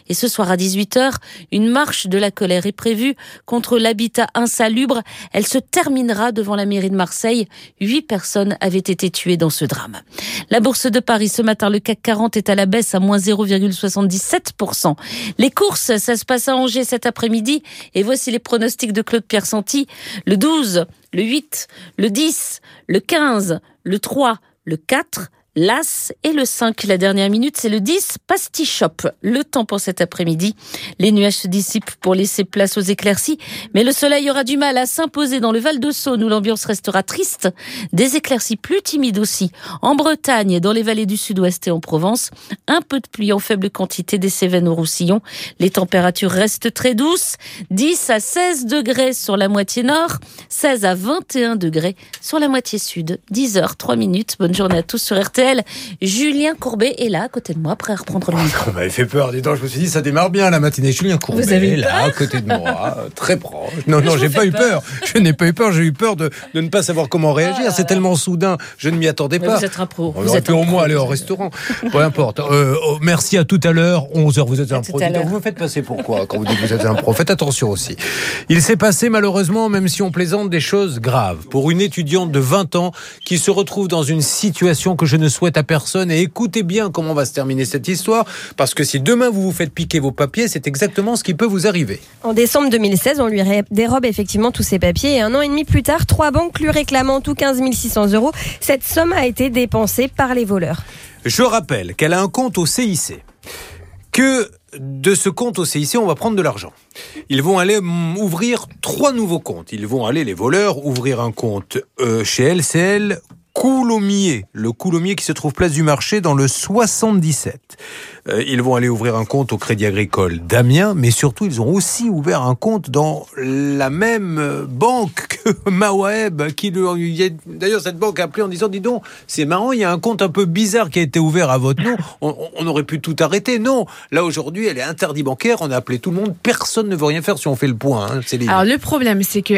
Et ce soir à 18h, une marche de la colère est prévue contre l'habitat insalubre. Elle se terminera devant la mairie de Marseille. 8 personnes avaient été tuées dans ce drame. La bourse de Paris, ce matin, le CAC 40 est à la baisse à moins 0,77%. Les courses, ça se passe à Angers cet après-midi. Et voici les pronostics de Claude Pierre Santi. Le 12, le 8, le 10, le 15, le 3, le 4, l'As et le 5. La dernière minute, c'est le 10, Pastichop. Le temps pour cet après-midi. Les nuages se dissipent pour laisser place aux éclaircies, mais le soleil aura du mal à s'imposer dans le Val-de-Saône où l'ambiance restera triste. Des éclaircies plus timides aussi en Bretagne, dans les vallées du sud-ouest et en Provence. Un peu de pluie en faible quantité des Cévennes au Roussillon. Les températures restent très douces. 10 à 16 degrés sur la moitié nord, 16 à 21 degrés sur la moitié sud. 10h03. Bonne journée à tous sur RTL. Julien Courbet est là à côté de moi, prêt à reprendre le micro. Ça m'avait fait peur, dis donc, je me suis dit ça démarre bien la matinée. Julien Courbet Vous avez est là à côté de moi, très proche. Non, j'ai pas eu peur. Je n'ai pas eu peur, j'ai eu peur de ne pas savoir comment réagir. C'est tellement soudain, je ne m'y attendais pas. Vous êtes un pro. On aurait pu au moins aller au restaurant. Peu importe. Merci à tout à l'heure, 11h, vous êtes un pro. Vous me faites passer pourquoi quand vous dites que vous êtes un pro? Faites attention aussi. Il s'est passé malheureusement, même si on plaisante, des choses graves pour une étudiante de 20 ans qui se retrouve dans une situation que je ne souhaite à personne. Et écoutez bien comment va se terminer cette histoire, parce que si demain vous vous faites piquer vos papiers, c'est exactement ce qui peut vous arriver. En décembre 2016, on lui dérobe effectivement tous ses papiers et 1 an et demi plus tard, 3 banques lui réclamant tout 15 600 €. Cette somme a été dépensée par les voleurs. Je rappelle qu'elle a un compte au CIC. Que de ce compte au CIC, on va prendre de l'argent. Ils vont aller ouvrir 3 nouveaux comptes. Ils vont aller, les voleurs, ouvrir un compte chez LCL Coulommiers, le Coulommiers qui se trouve place du Marché dans le 77. Ils vont aller ouvrir un compte au Crédit Agricole d'Amiens, mais surtout ils ont aussi ouvert un compte dans la même banque que Mawaheb. D'ailleurs cette banque a appelé en disant, dis donc, c'est marrant, il y a un compte un peu bizarre qui a été ouvert à votre nom, on aurait pu tout arrêter. Non, là aujourd'hui elle est interdit bancaire, on a appelé tout le monde, personne ne veut rien faire si on fait le point. Alors le problème c'est que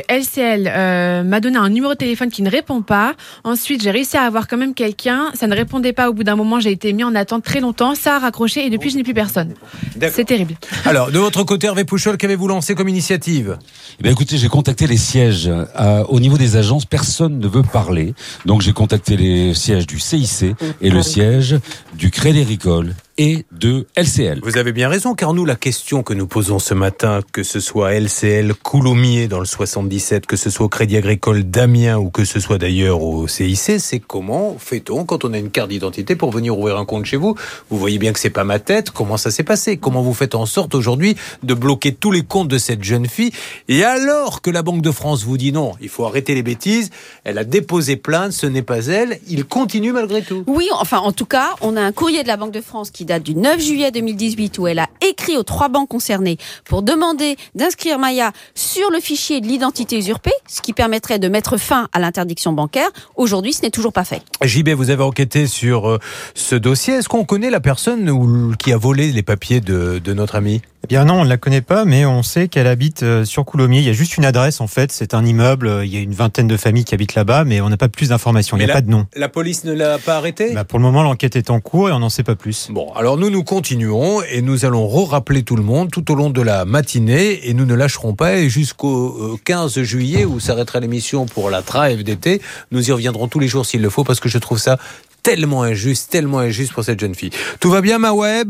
LCL m'a donné un numéro de téléphone qui ne répond pas. Ensuite j'ai réussi à avoir quand même quelqu'un, ça ne répondait pas. Au bout d'un moment j'ai été mis en attente très longtemps, ça a raccroché et depuis je n'ai plus personne. D'accord. C'est terrible. Alors de votre côté, Hervé Pouchol, qu'avez-vous lancé comme initiative? Écoutez, j'ai contacté les sièges. Au niveau des agences, personne ne veut parler. Donc j'ai contacté les sièges du CIC et le siège du Crédit Agricole et de LCL. Vous avez bien raison, car nous, la question que nous posons ce matin, que ce soit LCL Coulommiers dans le 77, que ce soit au Crédit Agricole d'Amiens ou que ce soit d'ailleurs au CIC, c'est comment fait-on quand on a une carte d'identité pour venir ouvrir un compte chez vous? Vous voyez bien que c'est pas ma tête. Comment ça s'est passé? Comment vous faites en sorte aujourd'hui de bloquer tous les comptes de cette jeune fille? Et alors que la Banque de France vous dit non, il faut arrêter les bêtises, elle a déposé plainte, ce n'est pas elle, il continue malgré tout. Oui, enfin en tout cas, on a un courrier de la Banque de France qui date du 9 juillet 2018 où elle a écrit aux 3 banques concernées pour demander d'inscrire Maya sur le fichier de l'identité usurpée, ce qui permettrait de mettre fin à l'interdiction bancaire. Aujourd'hui, ce n'est toujours pas fait. JB, vous avez enquêté sur ce dossier. Est-ce qu'on connaît la personne qui a volé les papiers de notre amie? Eh bien non, on ne la connaît pas, mais on sait qu'elle habite sur Coulommiers. Il y a juste une adresse en fait, c'est un immeuble, il y a une vingtaine de familles qui habitent là-bas, mais on n'a pas plus d'informations, il n'y a pas de nom. La police ne l'a pas arrêté? Pour le moment, l'enquête est en cours et on n'en sait pas plus. Bon, alors nous continuons et nous allons rappeler tout le monde tout au long de la matinée et nous ne lâcherons pas. Et jusqu'au 15 juillet où s'arrêtera l'émission pour la trêve d'été, nous y reviendrons tous les jours s'il le faut parce que je trouve ça tellement injuste pour cette jeune fille. Tout va bien, Mawaheb?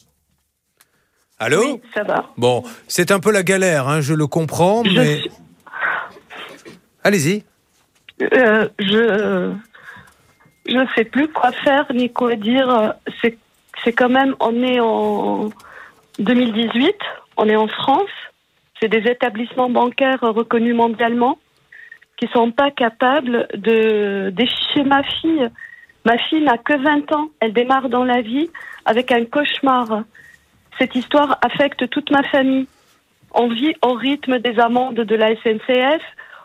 Allô? Oui, ça va. Bon, c'est un peu la galère, je le comprends, mais... Allez-y. Je ne sais plus quoi faire ni quoi dire. C'est quand même, on est en 2018, on est en France, c'est des établissements bancaires reconnus mondialement qui sont pas capables de déficher ma fille. Ma fille n'a que 20 ans, elle démarre dans la vie avec un cauchemar. Cette histoire affecte toute ma famille. On vit au rythme des amendes de la SNCF,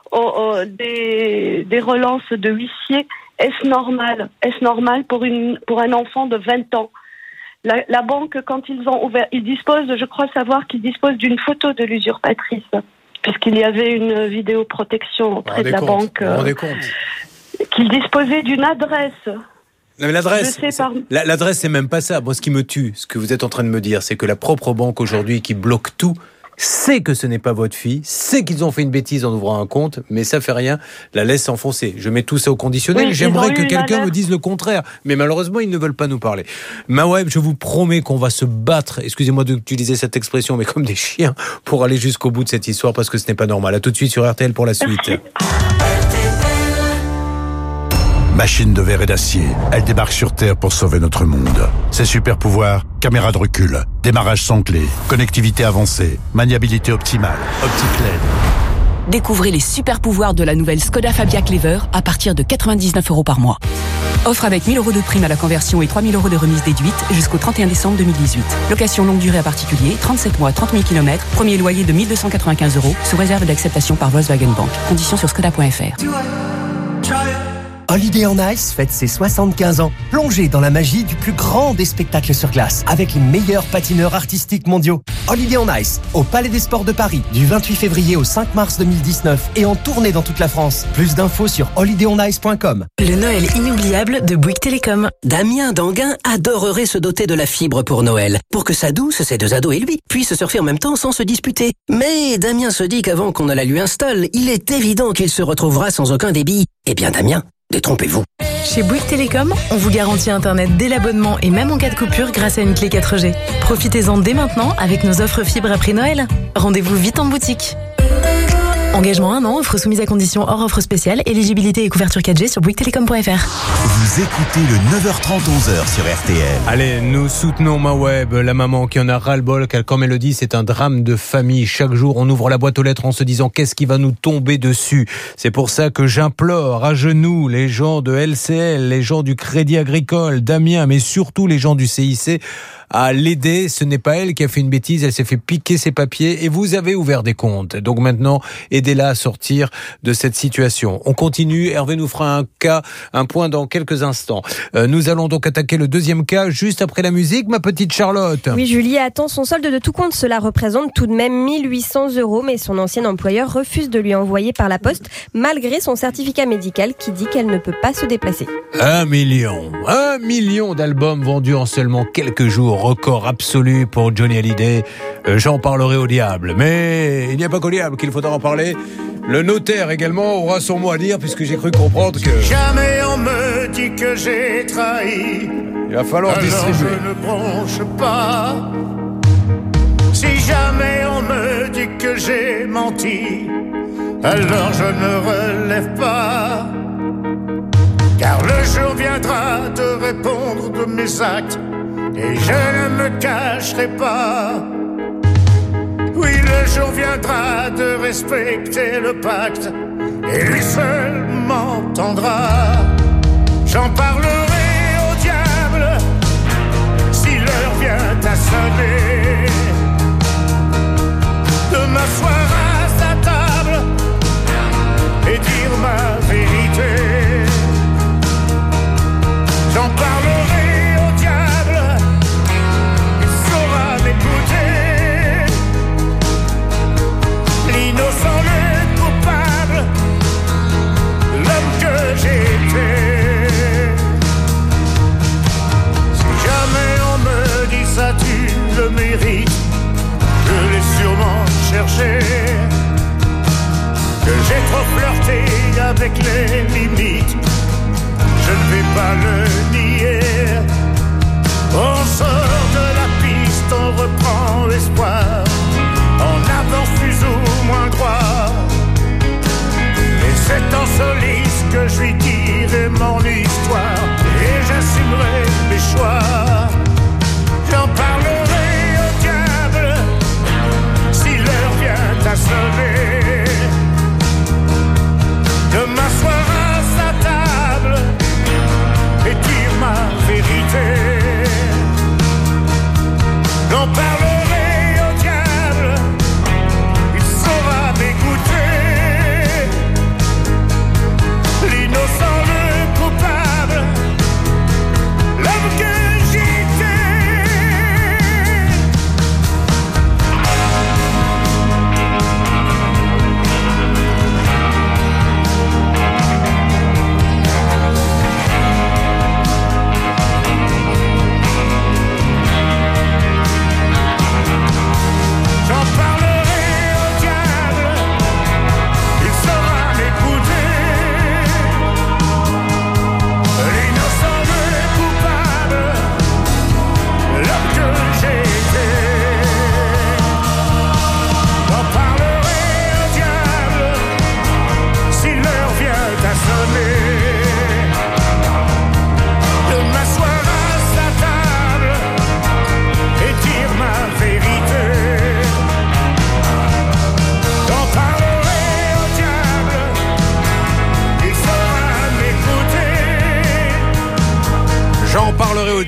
des relances de huissiers. Est-ce normal pour un enfant de 20 ans? La banque, quand ils ont ouvert, ils disposent, je crois savoir qu'ils disposent d'une photo de l'usurpatrice, puisqu'il y avait une vidéoprotection auprès de la banque. Vous vous rendez compte? Qu'ils disposaient d'une adresse. Non, mais l'adresse, Je sais l'adresse, c'est même pas ça. Moi, ce qui me tue, ce que vous êtes en train de me dire, c'est que la propre banque aujourd'hui qui bloque tout, sait que ce n'est pas votre fille, sait qu'ils ont fait une bêtise en ouvrant un compte, mais ça fait rien, la laisse s'enfoncer. Je mets tout ça au conditionnel. Oui, j'aimerais que quelqu'un me dise le contraire, mais malheureusement, ils ne veulent pas nous parler. Maweb, je vous promets qu'on va se battre, excusez-moi d'utiliser cette expression, mais comme des chiens, pour aller jusqu'au bout de cette histoire, parce que ce n'est pas normal. À tout de suite sur RTL pour la suite. Machine de verre et d'acier, elle débarque sur Terre pour sauver notre monde. Ses super pouvoirs, caméra de recul, démarrage sans clé, connectivité avancée, maniabilité optimale, optique LED. Découvrez les super pouvoirs de la nouvelle Skoda Fabia Clever à partir de 99 € par mois. Offre avec 1 000 € de prime à la conversion et 3 000 € de remise déduite jusqu'au 31 décembre 2018. Location longue durée à particulier, 37 mois, 30 000 km, premier loyer de 1 295 € sous réserve d'acceptation par Volkswagen Bank. Conditions sur skoda.fr. Holiday on Ice fête ses 75 ans. Plongez dans la magie du plus grand des spectacles sur glace avec les meilleurs patineurs artistiques mondiaux. Holiday on Ice, au Palais des Sports de Paris, du 28 février au 5 mars 2019 et en tournée dans toute la France. Plus d'infos sur holidayonice.com. Le Noël inoubliable de Bouygues Télécom. Damien d'Anguin adorerait se doter de la fibre pour Noël, pour que sa douce, ses 2 ados et lui puissent surfer en même temps sans se disputer. Mais Damien se dit qu'avant qu'on ne la lui installe, il est évident qu'il se retrouvera sans aucun débit. Eh bien Damien, détrompez-vous. Chez Bouygues Télécom, on vous garantit Internet dès l'abonnement et même en cas de coupure grâce à une clé 4G. Profitez-en dès maintenant avec nos offres fibres après Noël. Rendez-vous vite en boutique. Engagement 1 an, offre soumise à condition hors offre spéciale, éligibilité et couverture 4G sur bouyguestelecom.fr. Vous écoutez le 9h30 11h sur RTL. Allez, nous soutenons Maweb, la maman qui en a ras-le-bol, car comme elle le dit, c'est un drame de famille. Chaque jour, on ouvre la boîte aux lettres en se disant qu'est-ce qui va nous tomber dessus. C'est pour ça que j'implore à genoux les gens de LCL, les gens du Crédit Agricole, Damien, mais surtout les gens du CIC, à l'aider. Ce n'est pas elle qui a fait une bêtise, elle s'est fait piquer ses papiers et vous avez ouvert des comptes. Donc maintenant, aidez-la à sortir de cette situation. On continue, Hervé nous fera un point dans quelques instants. Nous allons donc attaquer le deuxième cas juste après la musique, ma petite Charlotte. Oui, Julie attend son solde de tout compte. Cela représente tout de même 1 800 €, mais son ancien employeur refuse de lui envoyer par la poste, malgré son certificat médical qui dit qu'elle ne peut pas se déplacer. 1 million d'albums vendus en seulement quelques jours. Record absolu pour Johnny Hallyday. J'en parlerai au diable. Mais il n'y a pas qu'au diable qu'il faudra en parler. Le notaire également aura son mot à dire, puisque j'ai cru comprendre que... Jamais on me dit que j'ai trahi. Il va falloir distribuer. Je ne bronche pas. Si jamais on me dit que j'ai menti, alors je ne relève pas. Car le jour viendra de répondre de mes actes, et je ne me cacherai pas. Oui, le jour viendra de respecter le pacte, et lui seul m'entendra. J'en parlerai au diable si l'heure vient à sonner, de m'asseoir à sa table et dire ma vérité. J'en parlerai au diable, il saura m'écouter. L'innocent, le coupable, l'homme que j'étais. Si jamais on me dit ça, tu le mérites, je l'ai sûrement cherché. Que j'ai trop flirté avec les limites, je ne vais pas le nier. On sort de la piste, on reprend l'espoir, on avance plus ou moins droit. Et c'est en soliste que je lui dirai mon histoire, et j'assumerai mes choix. J'en parlerai au diable si l'heure vient à sonner, de m'asseoir à sa table et dire ma vérité. J'en parlerai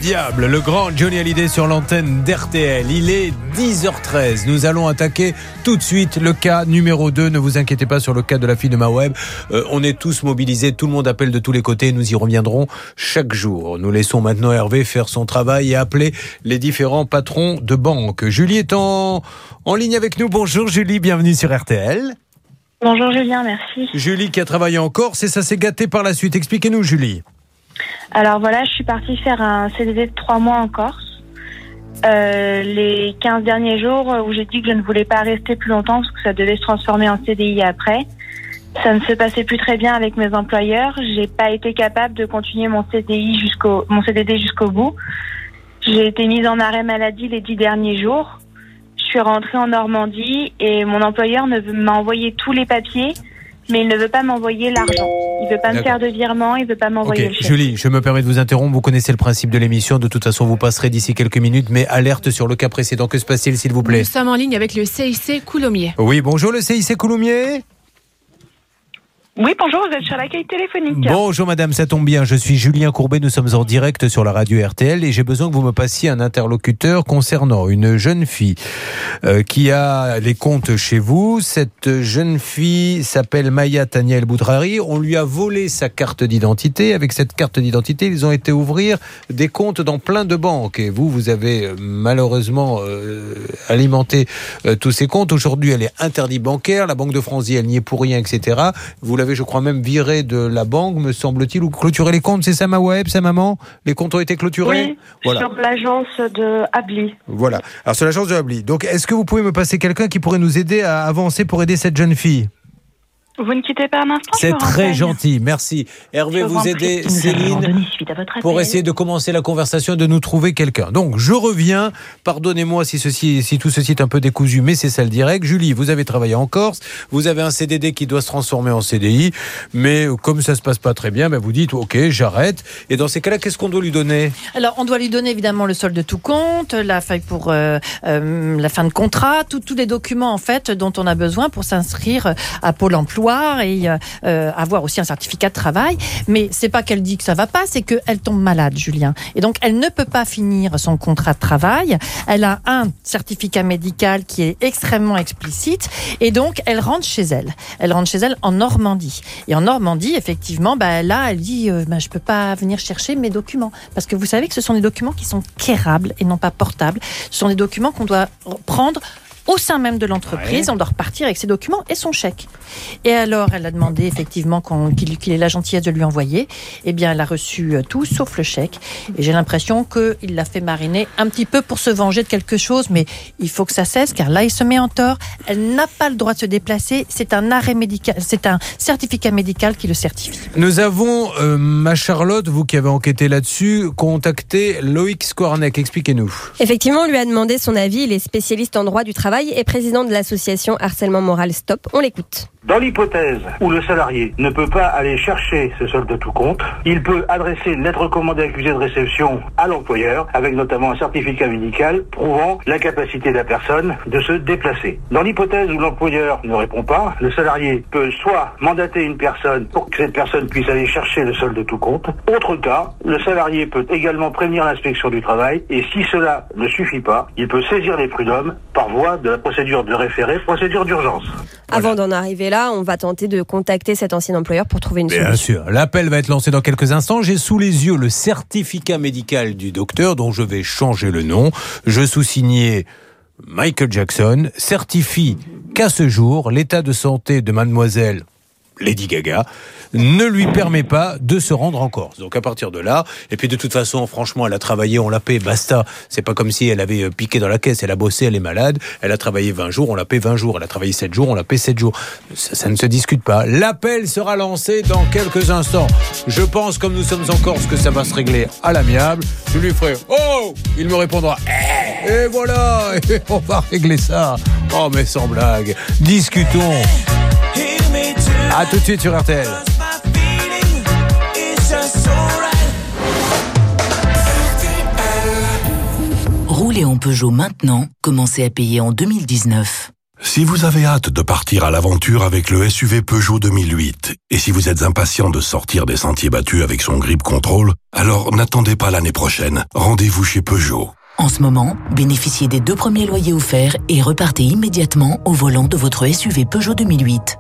diable, le grand Johnny Hallyday sur l'antenne d'RTL. Il est 10h13. Nous allons attaquer tout de suite le cas numéro 2. Ne vous inquiétez pas sur le cas de la fille de Maweb. On est tous mobilisés, tout le monde appelle de tous les côtés. Nous y reviendrons chaque jour. Nous laissons maintenant Hervé faire son travail et appeler les différents patrons de banque. Julie est en ligne avec nous. Bonjour Julie, bienvenue sur RTL. Bonjour Julien, merci. Julie qui a travaillé en Corse et ça s'est gâté par la suite. Expliquez-nous Julie. Alors voilà, je suis partie faire un CDD de 3 mois en Corse. Les 15 derniers jours où j'ai dit que je ne voulais pas rester plus longtemps parce que ça devait se transformer en CDI après. Ça ne se passait plus très bien avec mes employeurs. J'ai pas été capable de continuer mon CDD jusqu'au bout. J'ai été mise en arrêt maladie les 10 derniers jours. Je suis rentrée en Normandie et mon employeur m'a envoyé tous les papiers, mais il ne veut pas m'envoyer l'argent. Il veut pas me faire de virement, il veut pas m'envoyer le chèque. Julie, je me permets de vous interrompre. Vous connaissez le principe de l'émission. De toute façon, vous passerez d'ici quelques minutes, mais alerte sur le cas précédent. Que se passe-t-il, s'il vous plaît? Nous sommes en ligne avec le CIC Coulommiers. Oui, bonjour le CIC Coulommiers. Oui, bonjour, vous êtes sur l'accueil téléphonique. Bonjour madame, ça tombe bien, je suis Julien Courbet, nous sommes en direct sur la radio RTL et j'ai besoin que vous me passiez un interlocuteur concernant une jeune fille qui a les comptes chez vous. Cette jeune fille s'appelle Maya Tania El Boudrari, on lui a volé sa carte d'identité. Avec cette carte d'identité, ils ont été ouvrir des comptes dans plein de banques et vous avez malheureusement alimenté tous ces comptes. Aujourd'hui, elle est interdite bancaire, la Banque de France dit elle n'y est pour rien, etc. Vous l'avez, je crois, même viré de la banque, me semble-t-il, ou clôturé les comptes, c'est ça, Maweb, sa maman? Les comptes ont été clôturés? Oui, voilà. Sur l'agence de Habli. Voilà, alors sur l'agence de Habli. Donc, est-ce que vous pouvez me passer quelqu'un qui pourrait nous aider à avancer pour aider cette jeune fille? Vous ne quittez pas un instant. C'est très gentil, merci. Hervé, vous aidez Céline pour essayer de commencer la conversation et de nous trouver quelqu'un. Donc, je reviens. Pardonnez-moi si tout ceci est un peu décousu, mais c'est ça le direct. Julie, vous avez travaillé en Corse. Vous avez un CDD qui doit se transformer en CDI. Mais comme ça se passe pas très bien, vous dites, OK, j'arrête. Et dans ces cas-là, qu'est-ce qu'on doit lui donner? Alors, on doit lui donner évidemment le solde de tout compte, la feuille pour la fin de contrat, tous les documents en fait dont on a besoin pour s'inscrire à Pôle emploi et avoir aussi un certificat de travail. Mais c'est pas qu'elle dit que ça va pas, c'est qu'elle tombe malade, Julien. Et donc, elle ne peut pas finir son contrat de travail. Elle a un certificat médical qui est extrêmement explicite. Et donc, elle rentre chez elle. Elle rentre chez elle en Normandie. Et en Normandie, effectivement, là, elle dit je peux pas venir chercher mes documents. Parce que vous savez que ce sont des documents qui sont quérables et non pas portables. Ce sont des documents qu'on doit prendre au sein même de l'entreprise, on doit repartir avec ses documents et son chèque. Et alors, elle a demandé effectivement qu'il ait la gentillesse de lui envoyer. Eh bien, elle a reçu tout sauf le chèque. Et j'ai l'impression qu'il l'a fait mariner un petit peu pour se venger de quelque chose, mais il faut que ça cesse, car là, il se met en tort. Elle n'a pas le droit de se déplacer. C'est un arrêt médical, c'est un certificat médical qui le certifie. Nous avons, ma Charlotte, vous qui avez enquêté là-dessus, contacté Loïc Skornek. Expliquez-nous. Effectivement, on lui a demandé son avis. Il est spécialiste en droit du travail et président de l'association Harcèlement Moral Stop. On l'écoute. Dans l'hypothèse où le salarié ne peut pas aller chercher ce solde de tout compte, il peut adresser une lettre recommandée accusée de réception à l'employeur, avec notamment un certificat médical prouvant l'incapacité de la personne de se déplacer. Dans l'hypothèse où l'employeur ne répond pas, le salarié peut soit mandater une personne pour que cette personne puisse aller chercher le solde de tout compte. Autre cas, le salarié peut également prévenir l'inspection du travail et si cela ne suffit pas, il peut saisir les prud'hommes par voie de la procédure de référé, procédure d'urgence. Avant d'en arriver là, on va tenter de contacter cet ancien employeur pour trouver une solution. Bien sûr, l'appel va être lancé dans quelques instants. J'ai sous les yeux le certificat médical du docteur dont je vais changer le nom. Je sous-signais Michael Jackson, certifie qu'à ce jour, l'état de santé de mademoiselle Lady Gaga ne lui permet pas de se rendre en Corse. Donc à partir de là, et puis de toute façon, franchement, elle a travaillé, on l'a paie, basta. C'est pas comme si elle avait piqué dans la caisse, elle a bossé, elle est malade, elle a travaillé 20 jours, on la paie 20 jours, elle a travaillé 7 jours, on la paie 7 jours. Ça ne se discute pas. L'appel sera lancé dans quelques instants. Je pense, comme nous sommes en Corse, que ça va se régler à l'amiable. Je lui ferai « Oh !» Il me répondra « Et voilà !» Et on va régler ça. Oh, mais sans blague. Discutons. À tout de suite sur RTL. Roulez en Peugeot maintenant, commencez à payer en 2019. Si vous avez hâte de partir à l'aventure avec le SUV Peugeot 2008, et si vous êtes impatient de sortir des sentiers battus avec son grip control, alors n'attendez pas l'année prochaine. Rendez-vous chez Peugeot. En ce moment, bénéficiez des 2 premiers loyers offerts et repartez immédiatement au volant de votre SUV Peugeot 2008.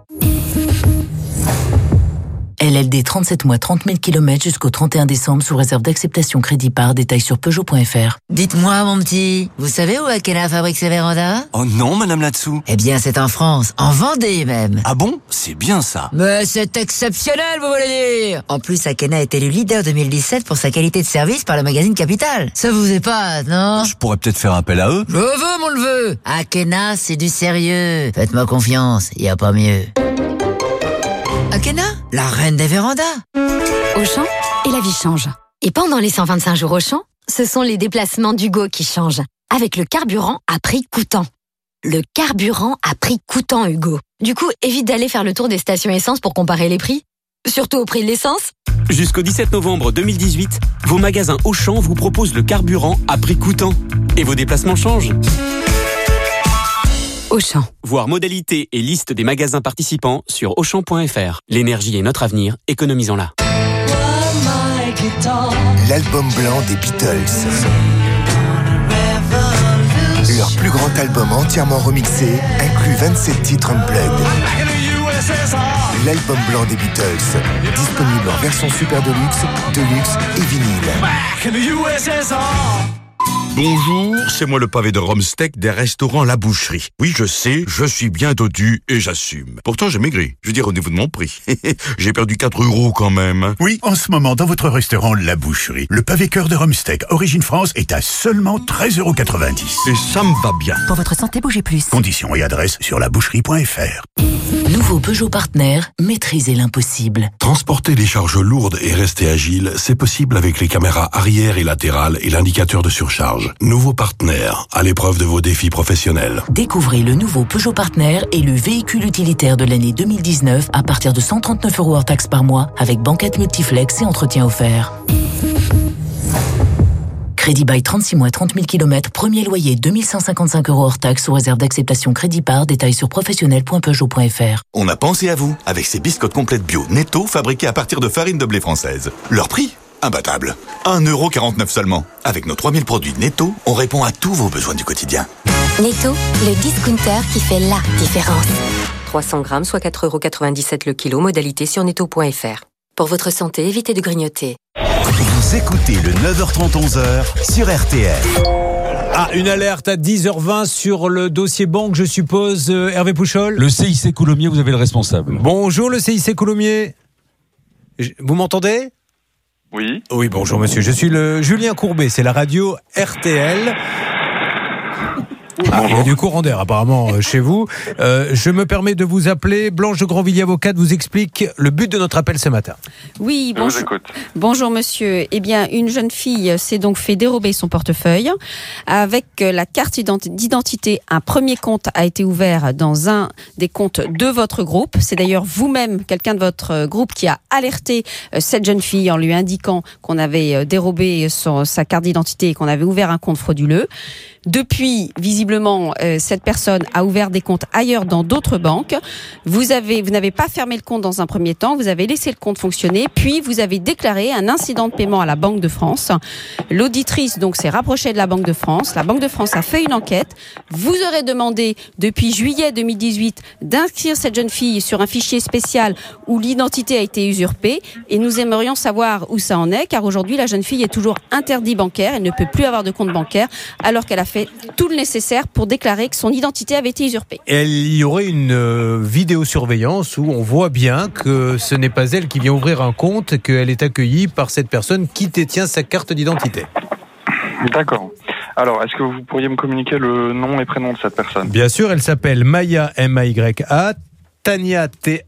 LLD 37 mois 30 000 km jusqu'au 31 décembre sous réserve d'acceptation crédit par détail sur Peugeot.fr. Dites-moi mon petit, vous savez où Akena fabrique ses vérandas? Oh non madame Latsou. Eh bien c'est en France, en Vendée même. Ah bon? C'est bien ça. Mais c'est exceptionnel vous voulez dire. En plus Akena est élu leader 2017 pour sa qualité de service par le magazine Capital. Ça vous épate, non? Je pourrais peut-être faire appel à eux. Je veux mon neveu. Akena c'est du sérieux. Faites-moi confiance, y a pas mieux. Akena, la reine des vérandas. Auchan, et la vie change. Et pendant les 125 jours Auchan, ce sont les déplacements d'Hugo qui changent. Avec le carburant à prix coûtant. Le carburant à prix coûtant, Hugo. Du coup, évite d'aller faire le tour des stations essence pour comparer les prix. Surtout au prix de l'essence. Jusqu'au 17 novembre 2018, vos magasins Auchan vous proposent le carburant à prix coûtant. Et vos déplacements changent. Auchan. Voir modalités et liste des magasins participants sur Auchan.fr. L'énergie est notre avenir, économisons-la. L'album blanc des Beatles. Leur plus grand album entièrement remixé inclut 27 titres unplugged. L'album blanc des Beatles, disponible en version super deluxe et vinyle. Bonjour, c'est moi le pavé de Romsteak des restaurants La Boucherie. Oui, je sais, je suis bien dodu et j'assume. Pourtant, j'ai maigri. Je veux dire, au niveau de mon prix. J'ai perdu 4 € quand même. Oui, en ce moment, dans votre restaurant La Boucherie, le pavé cœur de Romsteak, origine France, est à seulement 13,90 €. Et ça me va bien. Pour votre santé, bougez plus. Conditions et adresse sur laboucherie.fr. Nouveau Peugeot Partner, maîtrisez l'impossible. Transporter les charges lourdes et rester agile, c'est possible avec les caméras arrière et latérales et l'indicateur de surcharge. Nouveau Partner, à l'épreuve de vos défis professionnels. Découvrez le nouveau Peugeot Partner et le véhicule utilitaire de l'année 2019 à partir de 139 € hors taxes par mois avec banquette multiflex et entretien offert. Crédit by 36 mois 30 000 km, premier loyer 2155 € hors taxes sous réserve d'acceptation crédit par détail sur professionnel.peugeot.fr. On a pensé à vous avec ces biscottes complètes bio Netto fabriquées à partir de farine de blé française. Leur prix ? Imbattable. 1,49 € seulement. Avec nos 3000 produits Netto, on répond à tous vos besoins du quotidien. Netto, le discounter qui fait la différence. 300 grammes, soit 4,97 € le kilo, modalité sur netto.fr. Pour votre santé, évitez de grignoter. Vous écoutez le 9h30, 11h sur RTL. Ah, une alerte à 10h20 sur le dossier banque, je suppose, Hervé Pouchol. Le CIC Coulommiers, vous avez le responsable. Bonjour, le CIC Coulommiers. Vous m'entendez ? Oui. Oui, bonjour monsieur, je suis le Julien Courbet, c'est la radio RTL. Ah, il y a du courant d'air apparemment chez vous. Je me permets de vous appeler. Blanche de Grandvilliers, avocate, vous explique le but de notre appel ce matin. Oui, bonjour. Bonjour monsieur. Eh bien, une jeune fille s'est donc fait dérober son portefeuille. Avec la carte d'identité, un premier compte a été ouvert dans un des comptes de votre groupe. C'est d'ailleurs vous-même, quelqu'un de votre groupe, qui a alerté cette jeune fille en lui indiquant qu'on avait dérobé sa carte d'identité et qu'on avait ouvert un compte frauduleux. Depuis, visiblement, cette personne a ouvert des comptes ailleurs dans d'autres banques. Vous n'avez pas fermé le compte dans un premier temps, vous avez laissé le compte fonctionner, puis vous avez déclaré un incident de paiement à la Banque de France. L'auditrice donc s'est rapprochée de la Banque de France. La Banque de France a fait une enquête. Vous aurez demandé depuis juillet 2018 d'inscrire cette jeune fille sur un fichier spécial où l'identité a été usurpée, et nous aimerions savoir où ça en est, car aujourd'hui la jeune fille est toujours interdite bancaire, elle ne peut plus avoir de compte bancaire alors qu'elle a fait tout le nécessaire pour déclarer que son identité avait été usurpée. Et il y aurait une vidéosurveillance où on voit bien que ce n'est pas elle qui vient ouvrir un compte, qu'elle est accueillie par cette personne qui détient sa carte d'identité. D'accord. Alors, est-ce que vous pourriez me communiquer le nom et prénom de cette personne ? Bien sûr, elle s'appelle Maya, M-A-Y-A, Tania,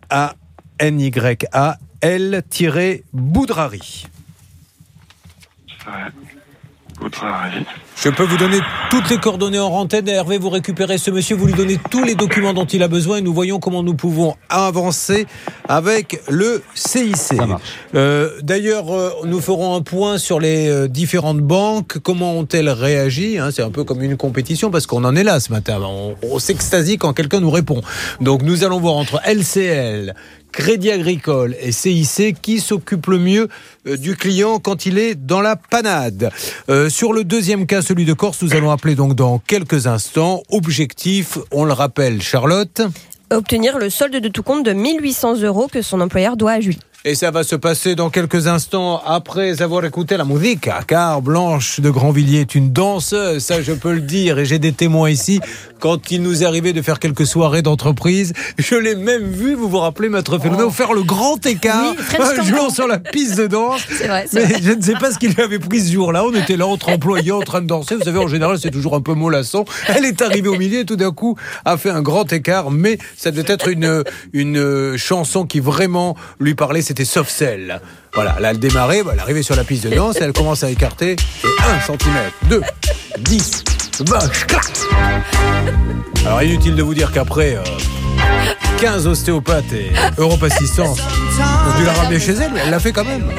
T-A-N-Y-A, L-Boudrari. Boudrari. Je peux vous donner toutes les coordonnées en antenne. Hervé, vous récupérez ce monsieur, vous lui donnez tous les documents dont il a besoin et nous voyons comment nous pouvons avancer avec le CIC. Ça marche. D'ailleurs, nous ferons un point sur les différentes banques. Comment ont-elles réagi, hein? C'est un peu comme une compétition parce qu'on en est là ce matin. On s'extasie quand quelqu'un nous répond. Donc nous allons voir entre LCL, Crédit Agricole et CIC qui s'occupe le mieux du client quand il est dans la panade. Sur le deuxième cas, celui de Corse, nous allons appeler donc dans quelques instants. Objectif, on le rappelle, Charlotte. Obtenir le solde de tout compte de 1 800 € que son employeur doit à Julie. Et ça va se passer dans quelques instants après avoir écouté la musique, car Blanche de Grandvilliers est une danseuse, ça je peux le dire, et j'ai des témoins ici. Quand il nous est arrivé de faire quelques soirées d'entreprise, je l'ai même vu, vous vous rappelez, Maître Féloméo, faire le grand écart, jouant sur la piste de danse. C'est vrai, mais je ne sais pas ce qu'il lui avait pris ce jour-là. On était là entre employés en train de danser. Vous savez, en général, c'est toujours un peu mollasson. Elle est arrivée au milieu et tout d'un coup a fait un grand écart, mais ça devait être une chanson qui vraiment lui parlait. C'était Soft Cell. Voilà, là elle démarrait, elle arrivait sur la piste de danse, elle commence à écarter, et 1 cm, 2, 10, 20, clac. Alors inutile de vous dire qu'après 15 ostéopathes et Europe Assistance ont dû la ramener chez elle, mais elle l'a fait quand même.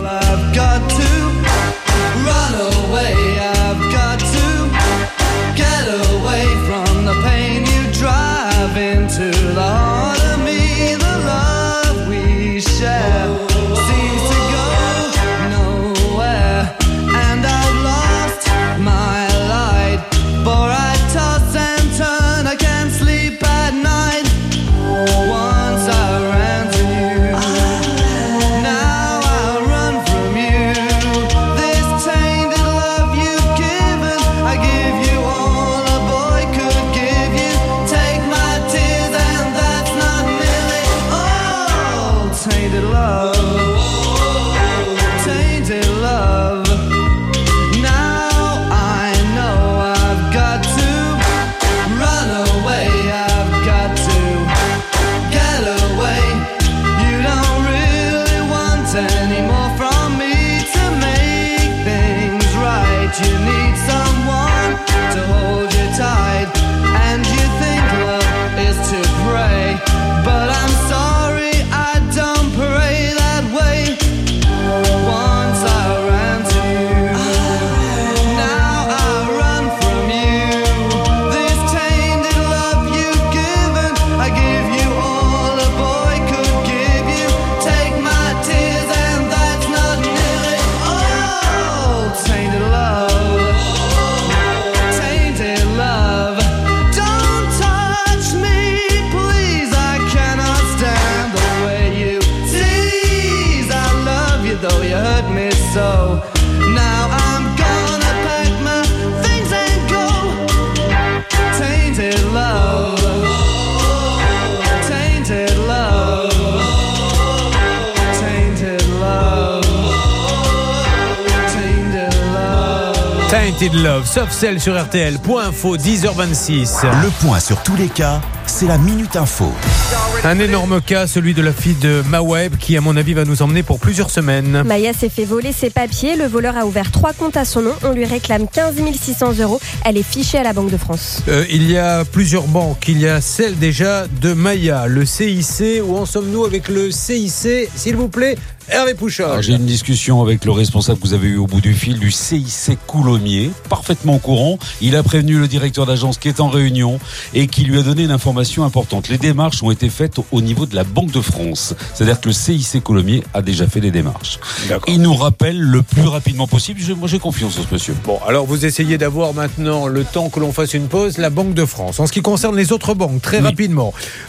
Tainted Love, Soft Cell sur RTL. Point info, 10h26. Le point sur tous les cas, c'est la Minute Info. Un énorme cas, celui de la fille de Maweb, qui à mon avis va nous emmener pour plusieurs semaines. Maya s'est fait voler ses papiers. Le voleur a ouvert 3 comptes à son nom. On lui réclame 15 600 €. Elle est fichée à la Banque de France. Il y a plusieurs banques. Il y a celle déjà de Maya, le CIC. Où en sommes-nous avec le CIC, s'il vous plaît, Hervé Pouchol? J'ai une discussion avec le responsable que vous avez eu au bout du fil du CIC Coulommiers, parfaitement au courant. Il a prévenu le directeur d'agence qui est en réunion et qui lui a donné une information importante. Les démarches ont été faites au niveau de la Banque de France. C'est-à-dire que le CIC Coulommiers a déjà fait les démarches. Il nous rappelle le plus rapidement possible. Moi, j'ai confiance en ce monsieur. Bon, alors vous essayez d'avoir maintenant, le temps que l'on fasse une pause, la Banque de France. En ce qui concerne les autres banques, très rapidement,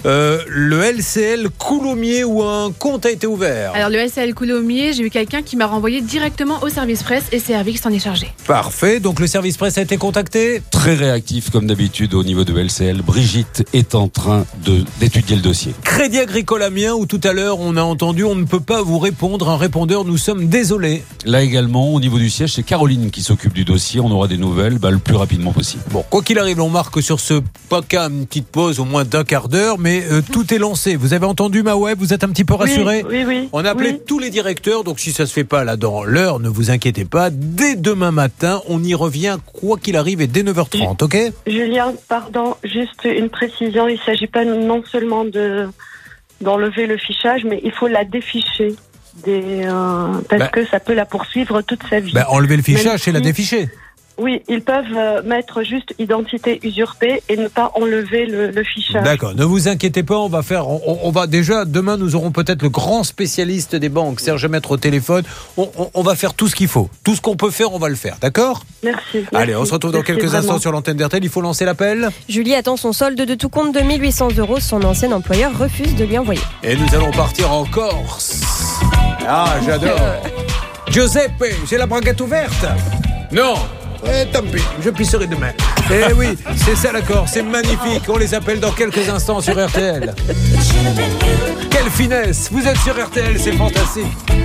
le LCL Coulommiers où un compte a été ouvert. Alors le LCL Coulommiers, j'ai eu quelqu'un qui m'a renvoyé directement au service presse et c'est Hervé qui s'en est chargé. Parfait, donc le service presse a été contacté? Très réactif comme d'habitude au niveau de LCL. Brigitte est en train d'étudier le dossier. Crédit Agricole Amiens, où tout à l'heure on a entendu on ne peut pas vous répondre. Un répondeur, nous sommes désolés. Là également, au niveau du siège, c'est Caroline qui s'occupe du dossier. On aura des nouvelles le plus rapidement possible. Bon, quoi qu'il arrive, on marque sur ce podcast une petite pause au moins d'un quart d'heure, mais tout est lancé. Vous avez entendu Maweb, vous êtes un petit peu rassuré? Oui. On a appelé tous les directeurs, donc si ça se fait pas là dans l'heure, ne vous inquiétez pas. Dès demain matin, on y revient quoi qu'il arrive et dès 9h30, ok? Julien, pardon, juste une précision. Il ne s'agit pas non seulement d'enlever le fichage, mais il faut la déficher. Parce que ça peut la poursuivre toute sa vie. Enlever le fichage, c'est la déficher. Oui, ils peuvent mettre juste identité usurpée et ne pas enlever le fichage. D'accord, ne vous inquiétez pas, on va déjà, demain nous aurons peut-être le grand spécialiste des banques, Serge Maître au téléphone, on va faire tout ce qu'il faut. Tout ce qu'on peut faire, on va le faire, d'accord ? Merci. Allez, on se retrouve dans quelques instants sur l'antenne d'RTL, il faut lancer l'appel. Julie attend son solde de tout compte de 1 800 €, son ancien employeur refuse de lui envoyer. Et nous allons partir en Corse. Ah, j'adore. Giuseppe, j'ai la braguette ouverte ? Non. Tant pis, je pisserai demain. Eh oui, c'est ça l'accord, c'est magnifique. On les appelle dans quelques instants sur RTL. Quelle finesse, vous êtes sur RTL, c'est fantastique.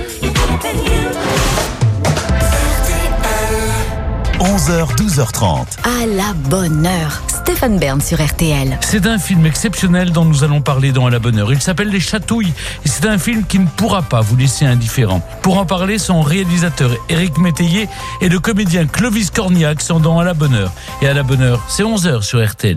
11h, 12h30. À la bonne heure. Stéphane Bern sur RTL. C'est un film exceptionnel dont nous allons parler dans À la bonne heure. Il s'appelle Les Chatouilles et c'est un film qui ne pourra pas vous laisser indifférent. Pour en parler, son réalisateur Éric Métayer et le comédien Clovis Cornillac sont dans À la bonne heure. Et À la bonne heure, c'est 11h sur RTL.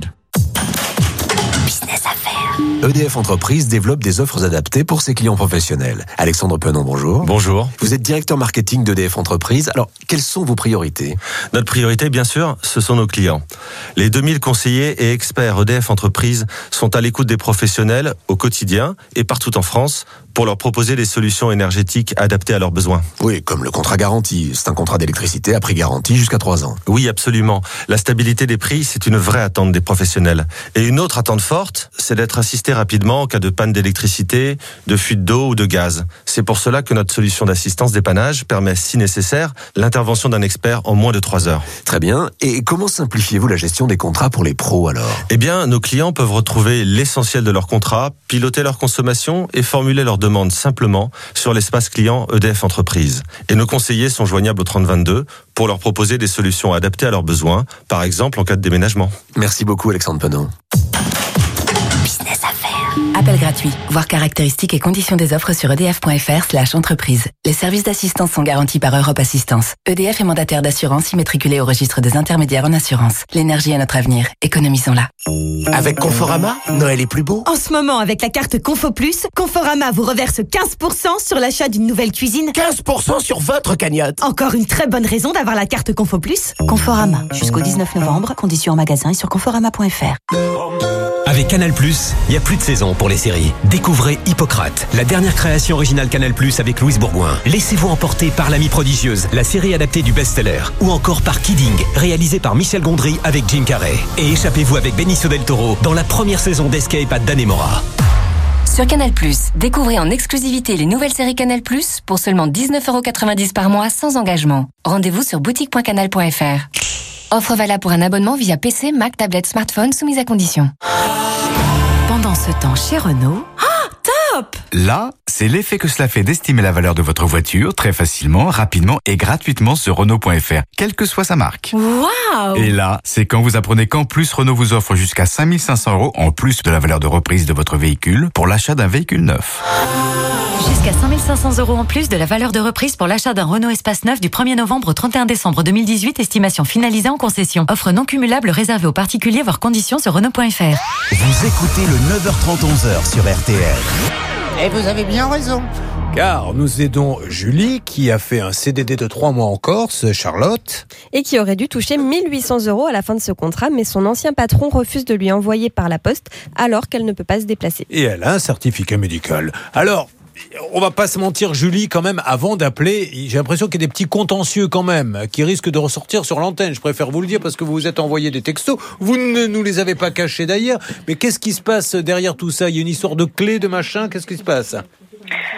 Business Affaires. EDF Entreprise développe des offres adaptées pour ses clients professionnels. Alexandre Penon, bonjour. Bonjour. Vous êtes directeur marketing d'EDF Entreprise. Alors, quelles sont vos priorités ? Notre priorité, bien sûr, ce sont nos clients. Les 2000 conseillers et experts EDF Entreprise sont à l'écoute des professionnels au quotidien et partout en France pour leur proposer des solutions énergétiques adaptées à leurs besoins. Oui, comme le contrat garanti. C'est un contrat d'électricité à prix garanti jusqu'à 3 ans. Oui, absolument. La stabilité des prix, c'est une vraie attente des professionnels. Et une autre attente forte, c'est d'être assisté rapidement en cas de panne d'électricité, de fuite d'eau ou de gaz. C'est pour cela que notre solution d'assistance dépannage permet, si nécessaire, l'intervention d'un expert en moins de 3 heures. Très bien. Et comment simplifiez-vous la gestion des contrats pour les pros alors ? Eh bien, nos clients peuvent retrouver l'essentiel de leur contrat, piloter leur consommation et formuler leurs demandes simplement sur l'espace client EDF Entreprise. Et nos conseillers sont joignables au 3022 pour leur proposer des solutions adaptées à leurs besoins, par exemple en cas de déménagement. Merci beaucoup Alexandre Penon. Business Affaires. Appel gratuit. Voir caractéristiques et conditions des offres sur edf.fr/entreprise. Les services d'assistance sont garantis par Europe Assistance. EDF est mandataire d'assurance immatriculé au registre des intermédiaires en assurance. L'énergie est notre avenir. Économisons-la. Avec Conforama, Noël est plus beau. En ce moment, avec la carte Confo Plus, Conforama vous reverse 15% sur l'achat d'une nouvelle cuisine. 15% sur votre cagnotte. Encore une très bonne raison d'avoir la carte Confo Plus. Conforama. Jusqu'au 19 novembre. Conditions en magasin et sur conforama.fr. Avec Canal+, il n'y a plus de saison pour les séries. Découvrez Hippocrate, la dernière création originale Canal+ avec Louise Bourgoin. Laissez-vous emporter par L'Amie prodigieuse, la série adaptée du best-seller. Ou encore par Kidding, réalisé par Michel Gondry avec Jim Carrey. Et échappez-vous avec Benicio del Toro dans la première saison d'Escape à Dannemora. Sur Canal+, découvrez en exclusivité les nouvelles séries Canal+, pour seulement 19,90 € par mois sans engagement. Rendez-vous sur boutique.canal.fr. Offre valable pour un abonnement via PC, Mac, tablette, smartphone, soumise à condition. Pendant ce temps, chez Renault... Top ! Là, c'est l'effet que cela fait d'estimer la valeur de votre voiture très facilement, rapidement et gratuitement sur Renault.fr, quelle que soit sa marque. Waouh ! Et là, c'est quand vous apprenez qu'en plus, Renault vous offre jusqu'à 5 500 € en plus de la valeur de reprise de votre véhicule pour l'achat d'un véhicule neuf. Jusqu'à 5 500 € en plus de la valeur de reprise pour l'achat d'un Renault Espace neuf du 1er novembre au 31 décembre 2018, estimation finalisée en concession. Offre non cumulable réservée aux particuliers, voire conditions sur Renault.fr. Vous écoutez le 9h30 11h sur RTL. Et vous avez bien raison. Car nous aidons Julie qui a fait un CDD de 3 mois en Corse, Charlotte. Et qui aurait dû toucher 1 800 € à la fin de ce contrat, mais son ancien patron refuse de lui envoyer par la poste alors qu'elle ne peut pas se déplacer. Et elle a un certificat médical. Alors, on va pas se mentir, Julie, quand même, avant d'appeler, j'ai l'impression qu'il y a des petits contentieux quand même, qui risquent de ressortir sur l'antenne. Je préfère vous le dire parce que vous vous êtes envoyé des textos. Vous ne nous les avez pas cachés d'ailleurs. Mais qu'est-ce qui se passe derrière tout ça ? Il y a une histoire de clé, de machin. Qu'est-ce qui se passe ?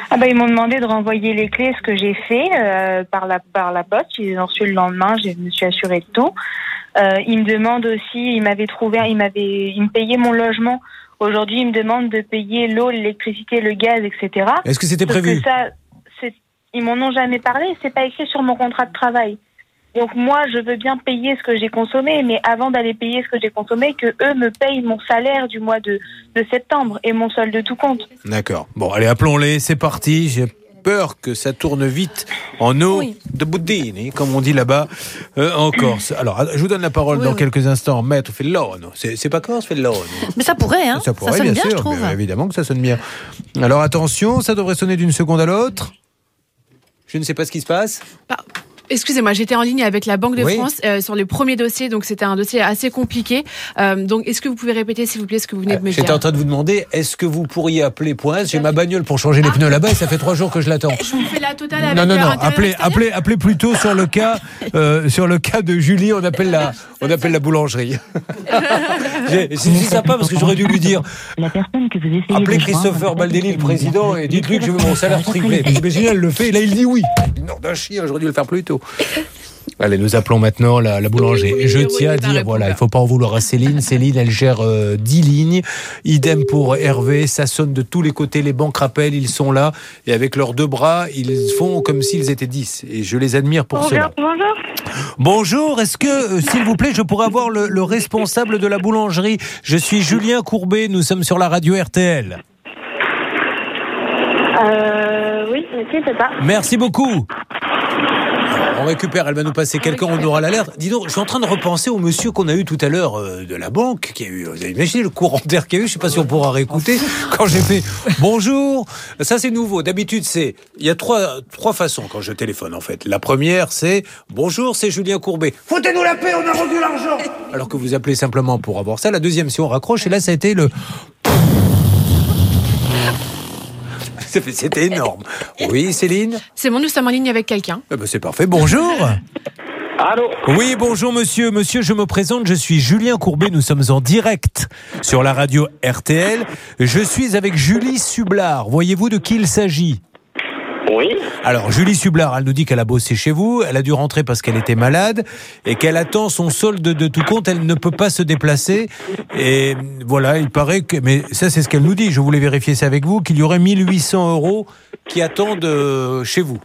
Ils m'ont demandé de renvoyer les clés, ce que j'ai fait par la poste. Ils les ont reçu le lendemain, je me suis assurée de tout. Ils me demandent aussi, ils me payaient mon logement. Aujourd'hui, ils me demandent de payer l'eau, l'électricité, le gaz, etc. Est-ce que c'était prévu ? Ils m'en ont jamais parlé, c'est pas écrit sur mon contrat de travail. Donc moi, je veux bien payer ce que j'ai consommé, mais avant d'aller payer ce que j'ai consommé, que eux me payent mon salaire du mois de septembre et mon solde de tout compte. D'accord. Bon, allez, appelons-les, c'est parti. J'ai peur que ça tourne vite en eau de boudine, comme on dit là-bas en Corse. Alors, je vous donne la parole dans quelques instants. Maître Fellone. C'est pas Corse, Fellone. Mais ça pourrait, hein. Ça pourrait, sonne bien sûr, je trouve. Évidemment que ça sonne bien. Alors attention, ça devrait sonner d'une seconde à l'autre. Je ne sais pas ce qui se passe. Excusez-moi, j'étais en ligne avec la Banque de France sur le premier dossier, donc c'était un dossier assez compliqué. Donc, est-ce que vous pouvez répéter, s'il vous plaît, ce que vous venez de me dire ? J'étais en train de vous demander, est-ce que vous pourriez appeler Point S ? J'ai ma bagnole pour changer les pneus là-bas et ça fait 3 jours que je l'attends. Je vous fais la totale avec Non. Appelez plutôt sur le cas de Julie. On appelle la boulangerie. C'est sympa parce que j'aurais dû lui dire. La personne que vous essayez appelez Christopher Baldelli, le président, et dites-lui que je veux mon salaire triplé. Imaginez, elle le fait et là il dit oui. Non, d'un chien, j'aurais dû le faire plus tôt. Allez, nous appelons maintenant la boulangerie. Et je tiens à dire, voilà, il ne faut pas en vouloir à Céline. Céline, elle gère 10 lignes. Idem pour Hervé, ça sonne de tous les côtés. Les banques rappellent, ils sont là. Et avec leurs 2 bras, ils font comme s'ils étaient 10. Et je les admire pour cela. Bonjour, est-ce que, s'il vous plaît, je pourrais avoir le responsable de la boulangerie ? Je suis Julien Courbet, nous sommes sur la radio RTL. Oui, merci, c'est ça. Merci beaucoup. On récupère, elle va nous passer quelqu'un, on aura l'alerte. Dis donc, je suis en train de repenser au monsieur qu'on a eu tout à l'heure de la banque, qui a eu, vous avez imaginé le courant d'air qu'il y a eu, je ne sais pas si on pourra réécouter, quand j'ai fait bonjour. Ça c'est nouveau, d'habitude il y a trois façons quand je téléphone en fait. La première c'est bonjour, c'est Julien Courbet. Foutez-nous la paix, on a rendu l'argent. Alors que vous appelez simplement pour avoir ça. La deuxième, si on raccroche, et là ça a été le... C'était énorme. Oui, Céline ? C'est bon, nous sommes en ligne avec quelqu'un. C'est parfait. Bonjour. Allô ? Oui, bonjour monsieur. Monsieur, je me présente, je suis Julien Courbet. Nous sommes en direct sur la radio RTL. Je suis avec Julie Sublard. Voyez-vous de qui il s'agit ? Oui. Alors, Julie Sublard, elle nous dit qu'elle a bossé chez vous, elle a dû rentrer parce qu'elle était malade et qu'elle attend son solde de tout compte, elle ne peut pas se déplacer. Et voilà, il paraît que... Mais ça, c'est ce qu'elle nous dit, je voulais vérifier ça avec vous, qu'il y aurait 1 800 € qui attendent chez vous.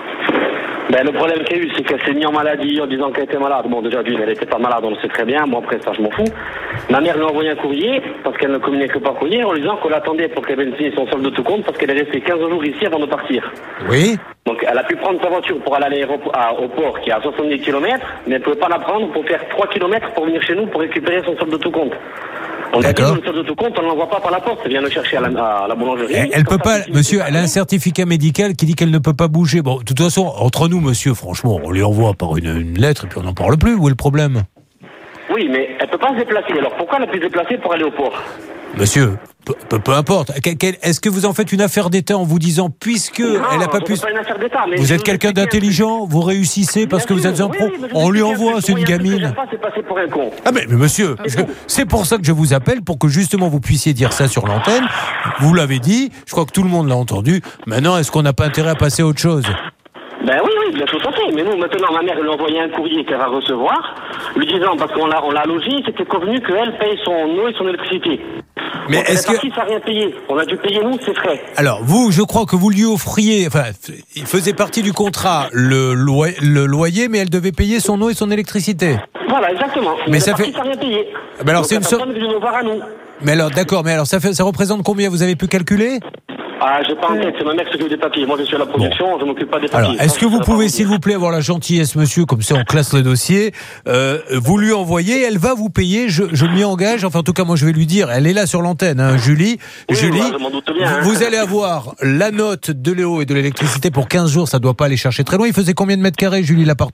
Le problème qu'il y a eu, c'est qu'elle s'est mise en maladie en disant qu'elle était malade. Bon, déjà, elle n'était pas malade, on le sait très bien. Moi, après ça, je m'en fous. Ma mère lui a envoyé un courrier, parce qu'elle ne communique pas courrier, en lui disant qu'on l'attendait pour qu'elle bénéficie son solde de tout compte, parce qu'elle est restée 15 jours ici avant de partir. Oui. Donc, elle a pu prendre sa voiture pour aller au port, qui est à 70 km, mais elle ne pouvait pas la prendre pour faire 3 km pour venir chez nous pour récupérer son solde de tout compte. On a dit le solde de tout compte, on ne l'envoie pas par la porte, elle vient le chercher à la boulangerie. Elle peut pas, monsieur, elle a un certificat médical qui dit qu'elle ne peut pas bouger. Bon, de toute façon, entre nous, monsieur, franchement, on lui envoie par une lettre et puis on n'en parle plus. Où est le problème ? Oui, mais elle peut pas se déplacer. Alors pourquoi elle a pu se déplacer pour aller au port ? Monsieur, peu importe. Est-ce que vous en faites une affaire d'État en vous disant, puisque elle n'a pas pu... Pas une affaire d'État, mais vous êtes quelqu'un d'intelligent, vous réussissez parce que vous êtes un pro. On lui envoie, c'est une gamine. C'est passé pour un con. Ah mais monsieur, c'est pour ça que je vous appelle, pour que justement vous puissiez dire ça sur l'antenne. Vous l'avez dit, je crois que tout le monde l'a entendu. Maintenant, est-ce qu'on n'a pas intérêt à passer à autre chose ? Oui, bien tout à fait. Mais nous, maintenant, ma mère lui a envoyé un courrier qu'elle va recevoir, lui disant, parce qu'on l'a logé, c'était convenu qu'elle paye son eau et son électricité. Mais donc, est-ce que... ça n'a rien payé. On a dû payer, nous, ses frais. Alors, vous, je crois que vous lui offriez... Enfin, il faisait partie du contrat, le loyer, mais elle devait payer son eau et son électricité. Voilà, exactement. Mais ça fait... ça n'a rien payé. Mais alors, donc, c'est une somme... Mais alors, d'accord, mais alors, ça représente combien ? Vous avez pu calculer ? J'ai pas en tête, c'est ma mère qui s'occupe des papiers. Moi, je suis à la production, je m'occupe pas des papiers. Alors, est-ce que vous pouvez, s'il vous plaît, avoir la gentillesse, monsieur, comme ça on classe le dossier, vous lui envoyez, elle va vous payer, je m'y engage, enfin en tout cas moi je vais lui dire, elle est là sur l'antenne, hein, Julie, je m'en doute bien, vous allez avoir la note de l'eau et de l'électricité pour 15 jours, ça doit pas aller chercher très loin. Il faisait combien de mètres carrés, Julie, l'appartement ?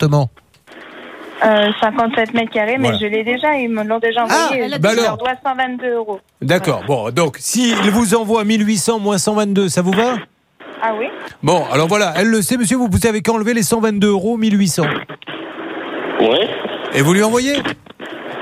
57 mètres carrés, mais voilà. Je l'ai déjà, ils me l'ont déjà envoyé. Je leur dois 122 €. D'accord, bon, donc, s'il vous envoie 1800 moins 122, ça vous va ? Ah oui. Bon, alors voilà, elle le sait, monsieur, vous avez qu'à enlever les 122 €, 1800. Oui. Et vous lui envoyez ?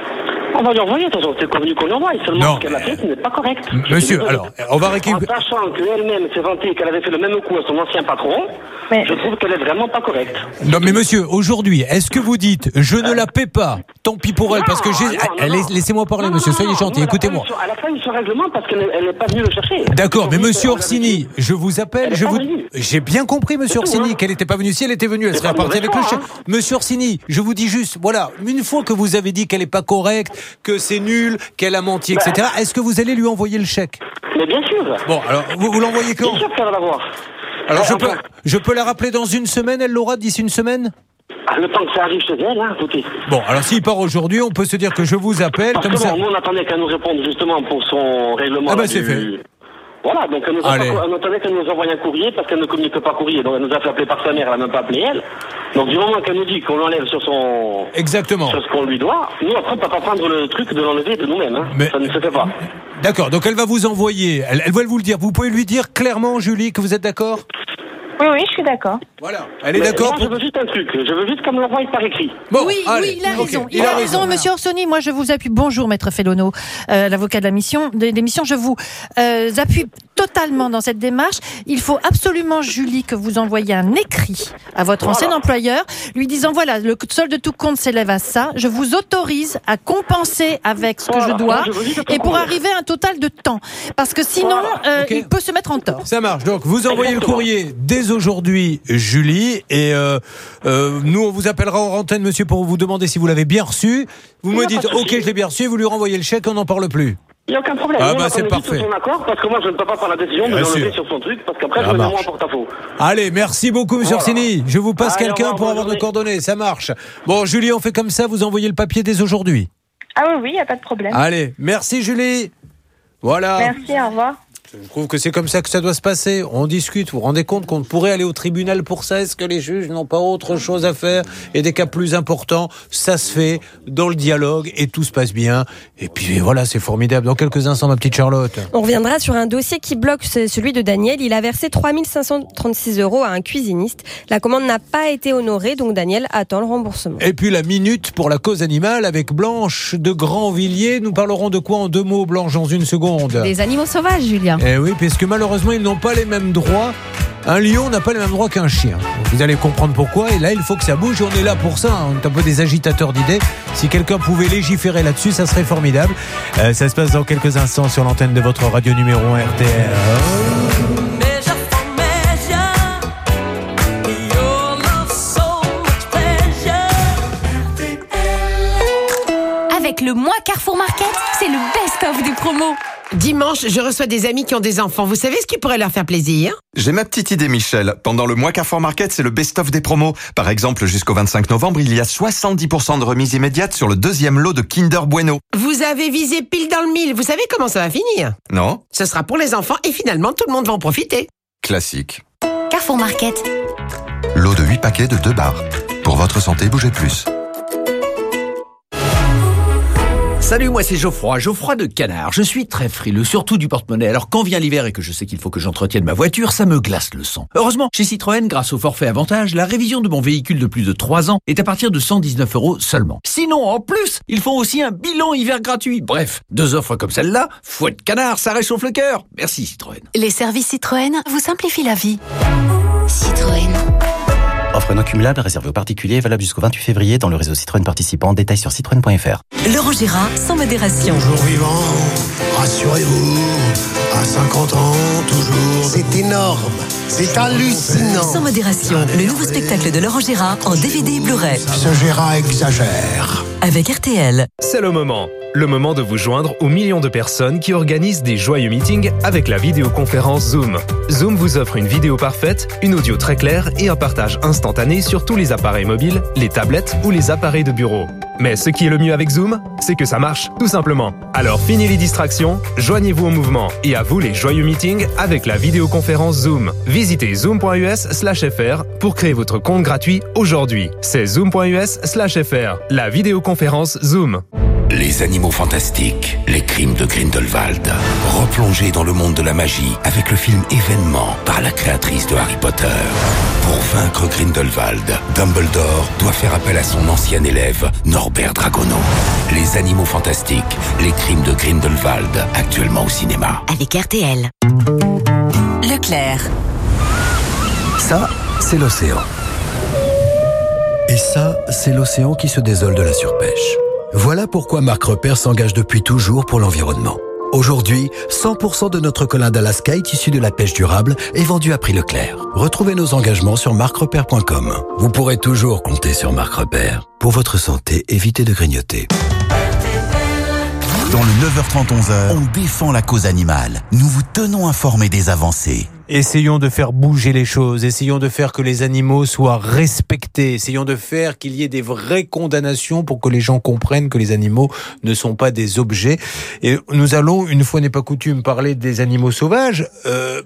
On va lui envoyer, de toute façon, c'est convenu qu'on lui envoie. Seulement, ce qu'elle a fait, ce n'est pas correct. Monsieur, alors, on va récupérer. En sachant qu'elle-même s'est vantée qu'elle avait fait le même coup à son ancien patron, je trouve qu'elle est vraiment pas correcte. Non, mais monsieur, aujourd'hui, est-ce que vous dites, je ne la paie pas, tant pis pour elle, parce que laissez-moi parler, monsieur, soyez gentil, écoutez-moi. Elle a failli son règlement parce qu'elle n'est pas venue le chercher. D'accord, mais monsieur Orsini, je vous appelle, j'ai bien compris, monsieur Orsini, qu'elle n'était pas venue. Si elle était venue, elle serait repartie avec le chèque. Monsieur Orsini, je vous dis juste, voilà, une fois que vous avez dit qu'elle n'est pas correcte, que c'est nul, qu'elle a menti, etc., est-ce que vous allez lui envoyer le chèque? Mais bien sûr. Bon, alors, vous l'envoyez quand? Bien sûr qu'elle va l'avoir. Alors, je peux la rappeler dans une semaine, elle l'aura d'ici une semaine? Le temps que ça arrive chez elle, hein, écoutez. Bon, alors s'il part aujourd'hui, on peut se dire que je vous appelle, parce comme que ça. Nous, on attendait qu'elle nous réponde justement pour son règlement. Ah bah c'est fait. Voilà, donc on attendait qu'elle nous envoie un courrier parce qu'elle ne communique pas courrier. Donc elle nous a fait appeler par sa mère, elle n'a même pas appelé elle. Donc du moment qu'elle nous dit qu'on l'enlève sur son... Exactement. Sur ce qu'on lui doit, nous après on ne peut pas prendre le truc de l'enlever de nous-mêmes. Hein. Mais... ça ne se fait pas. D'accord, donc elle va vous envoyer, elle va vous le dire. Vous pouvez lui dire clairement, Julie, que vous êtes d'accord? Oui, je suis d'accord. Voilà, elle est d'accord. Moi, je veux juste un truc, je veux juste qu'elle me l'envoie par écrit. Bon, oui, il a raison. Okay. Il a raison, monsieur Orsoni. Moi, je vous appuie. Bonjour, maître Fellono, l'avocat de l'émission. Je vous appuie totalement dans cette démarche. Il faut absolument, Julie, que vous envoyiez un écrit à votre ancien employeur, lui disant, voilà, le solde de tout compte s'élève à ça. Je vous autorise à compenser avec ce que je dois et pour arriver à un total de temps. Parce que sinon, il peut se mettre en tort. Ça marche. Donc, vous envoyez le courrier dès aujourd'hui, Julie, et nous, on vous appellera en antenne, monsieur, pour vous demander si vous l'avez bien reçu. Vous me dites, ok, je l'ai bien reçu, vous lui renvoyez le chèque, on n'en parle plus. Il n'y a aucun problème. Ah bah c'est parfait. Son accord, parce que moi je ne peux pas prendre la décision de l'enlever sur son truc, parce qu'après je me mets moi en porte-à-faux. Allez, merci beaucoup, monsieur Orsini. Je vous passe quelqu'un pour avoir nos coordonnées, ça marche. Bon, Julie, on fait comme ça, vous envoyez le papier dès aujourd'hui. Ah oui, il n'y a pas de problème. Allez, merci Julie. Voilà. Merci, au revoir. Je trouve que c'est comme ça que ça doit se passer. On discute. Vous vous rendez compte qu'on pourrait aller au tribunal pour ça? Est-ce que les juges n'ont pas autre chose à faire? Et des cas plus importants, ça se fait dans le dialogue et tout se passe bien. Et puis voilà, c'est formidable. Dans quelques instants, ma petite Charlotte. On reviendra sur un dossier qui bloque celui de Daniel. Il a versé 3 536 € à un cuisiniste. La commande n'a pas été honorée, donc Daniel attend le remboursement. Et puis la minute pour la cause animale avec Blanche de Grandvilliers. Nous parlerons de quoi en 2 mots, Blanche, dans une seconde? Des animaux sauvages, Julien. Eh oui, parce que malheureusement, ils n'ont pas les mêmes droits. Un lion n'a pas les mêmes droits qu'un chien. Vous allez comprendre pourquoi. Et là, il faut que ça bouge. On est là pour ça. On est un peu des agitateurs d'idées. Si quelqu'un pouvait légiférer là-dessus, ça serait formidable. Ça se passe dans quelques instants sur l'antenne de votre radio numéro 1 RTL. Avec le mois Carrefour Market, c'est le best-of des promos. Dimanche, je reçois des amis qui ont des enfants. Vous savez ce qui pourrait leur faire plaisir? J'ai ma petite idée, Michel. Pendant le mois Carrefour Market, c'est le best-of des promos. Par exemple, jusqu'au 25 novembre, il y a 70% de remise immédiate sur le 2e lot de Kinder Bueno. Vous avez visé pile dans le mille. Vous savez comment ça va finir? Non. Ce sera pour les enfants et finalement, tout le monde va en profiter. Classique. Carrefour Market. Lot de 8 paquets de 2 barres. Pour votre santé, bougez plus. Salut, moi c'est Geoffroy de Canard. Je suis très frileux, surtout du porte-monnaie. Alors quand vient l'hiver et que je sais qu'il faut que j'entretienne ma voiture, ça me glace le sang. Heureusement, chez Citroën, grâce au forfait avantage, la révision de mon véhicule de plus de 3 ans est à partir de 119 € seulement. Sinon, en plus, ils font aussi un bilan hiver gratuit. Bref, 2 offres comme celle-là, fouette Canard, ça réchauffe le cœur. Merci Citroën. Les services Citroën vous simplifient la vie. Citroën. Offre non cumulable réservée aux particuliers, valable jusqu'au 28 février dans le réseau Citroën participant. Détails sur citroën.fr. Laurent Gérard, sans modération. Toujours vivant, rassurez-vous, à 50 ans, toujours. C'est énorme, c'est hallucinant. Sans modération, le nouveau spectacle de Laurent Gérard en DVD et Blu-ray. Ce Gérard exagère. Avec RTL. C'est le moment de vous joindre aux millions de personnes qui organisent des joyeux meetings avec la vidéoconférence Zoom. Zoom vous offre une vidéo parfaite, une audio très claire et un partage instantané sur tous les appareils mobiles, les tablettes ou les appareils de bureau. Mais ce qui est le mieux avec Zoom, c'est que ça marche, tout simplement. Alors fini les distractions, joignez-vous au mouvement et à vous les joyeux meetings avec la vidéoconférence Zoom. Visitez zoom.us/fr pour créer votre compte gratuit aujourd'hui. C'est zoom.us/fr, la vidéoconférence Zoom. Les animaux fantastiques, les crimes de Grindelwald. Replongez dans le monde de la magie avec le film Événement par la créatrice de Harry Potter. Pour vaincre Grindelwald, Dumbledore doit faire appel à son ancien élève, Norbert Dragono. Les animaux fantastiques, les crimes de Grindelwald, actuellement au cinéma. Avec RTL. Leclerc. Ça, c'est l'océan. Et ça, c'est l'océan qui se désole de la surpêche. Voilà pourquoi Marc Repère s'engage depuis toujours pour l'environnement. Aujourd'hui, 100% de notre colin d'Alaska est issu de la pêche durable et vendu à prix Leclerc. Retrouvez nos engagements sur marcrepère.com. Vous pourrez toujours compter sur Marc Repère. Pour votre santé, évitez de grignoter. Dans le 9h30, 11h, on défend la cause animale. Nous vous tenons informés des avancées. Essayons de faire bouger les choses, essayons de faire que les animaux soient respectés, essayons de faire qu'il y ait des vraies condamnations pour que les gens comprennent que les animaux ne sont pas des objets. Et nous allons, une fois n'est pas coutume, parler des animaux sauvages. Pourquoi ?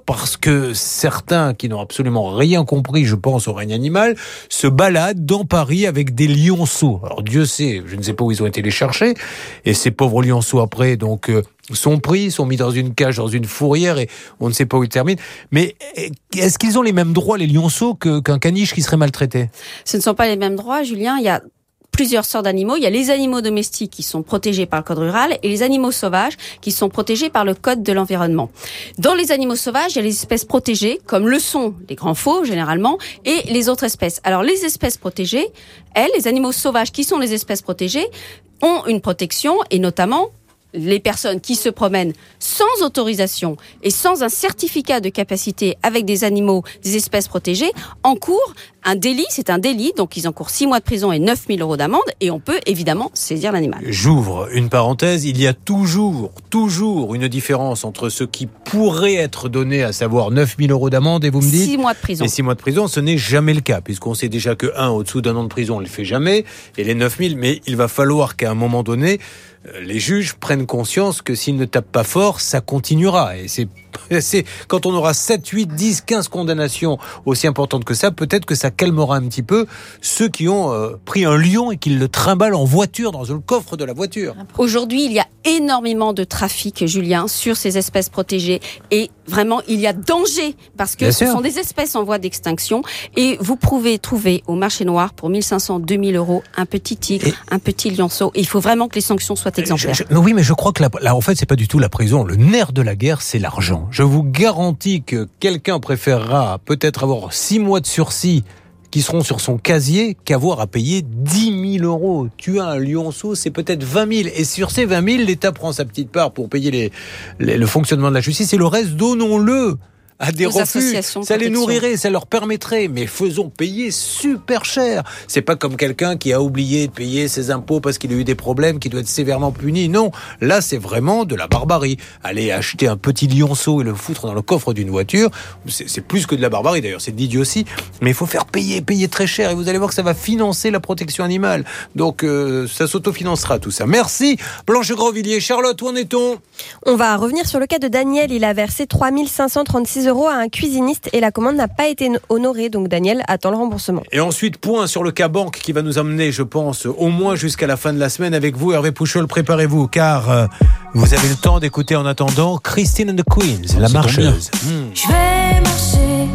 Parce que certains qui n'ont absolument rien compris, je pense, au règne animal, se baladent dans Paris avec des lionceaux. Alors Dieu sait, je ne sais pas où ils ont été les chercher, et ces pauvres lionceaux après, donc... sont pris, sont mis dans une cage, dans une fourrière et on ne sait pas où ils terminent. Mais est-ce qu'ils ont les mêmes droits, les lionceaux, qu'un caniche qui serait maltraité ? Ce ne sont pas les mêmes droits, Julien. Il y a plusieurs sortes d'animaux. Il y a les animaux domestiques qui sont protégés par le code rural et les animaux sauvages qui sont protégés par le code de l'environnement. Dans les animaux sauvages, il y a les espèces protégées, comme le sont les grands fauves généralement, et les autres espèces. Alors les espèces protégées, les animaux sauvages qui sont les espèces protégées, ont une protection et notamment les personnes qui se promènent sans autorisation et sans un certificat de capacité avec des animaux, des espèces protégées, encourent un délit, c'est un délit, donc ils encourent 6 mois de prison et 9 000 € d'amende, et on peut évidemment saisir l'animal. J'ouvre une parenthèse, il y a toujours une différence entre ce qui pourrait être donné, à savoir 9 000 € d'amende, et vous me dites... 6 mois de prison. Et 6 mois de prison, ce n'est jamais le cas, puisqu'on sait déjà que au-dessous d'un an de prison, on ne le fait jamais, et les 9 000, mais il va falloir qu'à un moment donné, les juges prennent conscience que s'ils ne tapent pas fort, ça continuera. Et c'est quand on aura 7, 8, 10, 15 condamnations aussi importantes que ça, peut-être que ça calmera un petit peu ceux qui ont pris un lion et qui le trimballent en voiture, dans le coffre de la voiture. Aujourd'hui, il y a énormément de trafic, Julien, sur ces espèces protégées. Et vraiment, il y a danger, parce que ce sont des espèces en voie d'extinction. Et vous pouvez trouver au marché noir, pour 1 500, 2 000 €, un petit tigre, un petit lionceau. Et il faut vraiment que les sanctions soient exemplaires. Oui, mais je crois que là, en fait, c'est pas du tout la prison. Le nerf de la guerre, c'est l'argent. Je vous garantis que quelqu'un préférera peut-être avoir 6 mois de sursis qui seront sur son casier qu'avoir à payer 10 000 €. Tu as un lionceau, c'est peut-être 20 000. Et sur ces 20 000, l'État prend sa petite part pour payer le fonctionnement de la justice. Et le reste, donnons-le à des refuges. Ça les nourrirait, ça leur permettrait. Mais faisons payer super cher. C'est pas comme quelqu'un qui a oublié de payer ses impôts parce qu'il a eu des problèmes, qui doit être sévèrement puni. Non, là c'est vraiment de la barbarie. Aller acheter un petit lionceau et le foutre dans le coffre d'une voiture, c'est plus que de la barbarie d'ailleurs, c'est de l'idiotie. Mais il faut faire payer très cher. Et vous allez voir que ça va financer la protection animale. Donc ça s'autofinancera tout ça. Merci Blanche Grandvilliers. Charlotte, où en est-on ? On va revenir sur le cas de Daniel. Il a versé 3 536 € à un cuisiniste et la commande n'a pas été honorée. Donc Daniel attend le remboursement. Et ensuite, point sur le cas banque qui va nous amener, je pense, au moins jusqu'à la fin de la semaine avec vous. Hervé Pouchol, préparez-vous, car vous avez le temps d'écouter en attendant Christine and the Queens, la marcheuse. Je vais marcher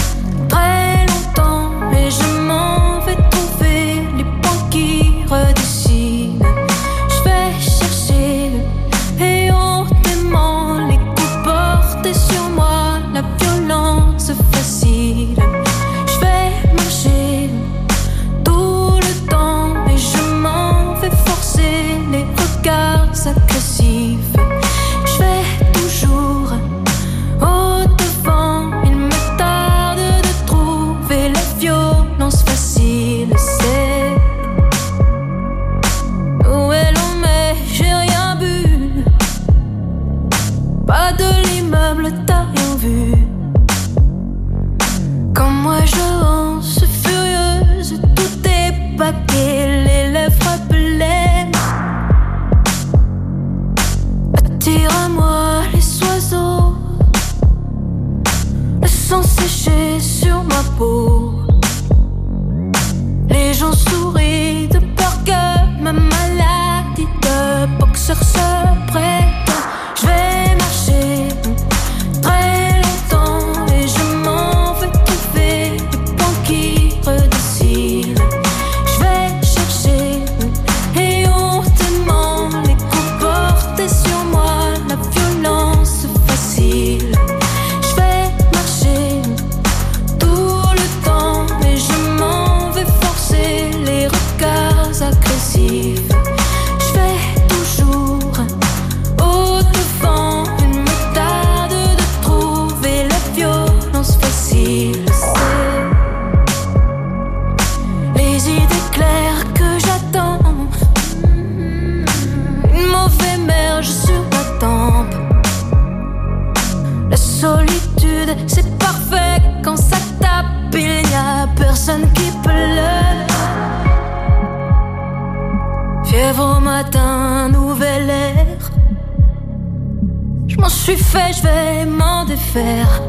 très longtemps et je m'en vais trouver les points qui redessinent. Je vais chercher et hontément les coups portés sur moi, la violence facile. Je vais marcher tout le temps et je m'en vais forcer les regards agressifs. Je vais toujours au devant, il me tarde de trouver la violence facile. C'est où est l'on met, j'ai rien bu. Pas de l'immeuble, t'as rien vu. Quand moi j'avance furieuse, tout est paquet, les lèvres pleines. Attire à moi les oiseaux, le sang séché sur ma peau. Les gens sourient de peur que ma maladie Je m'en suis fait, je vais m'en défaire.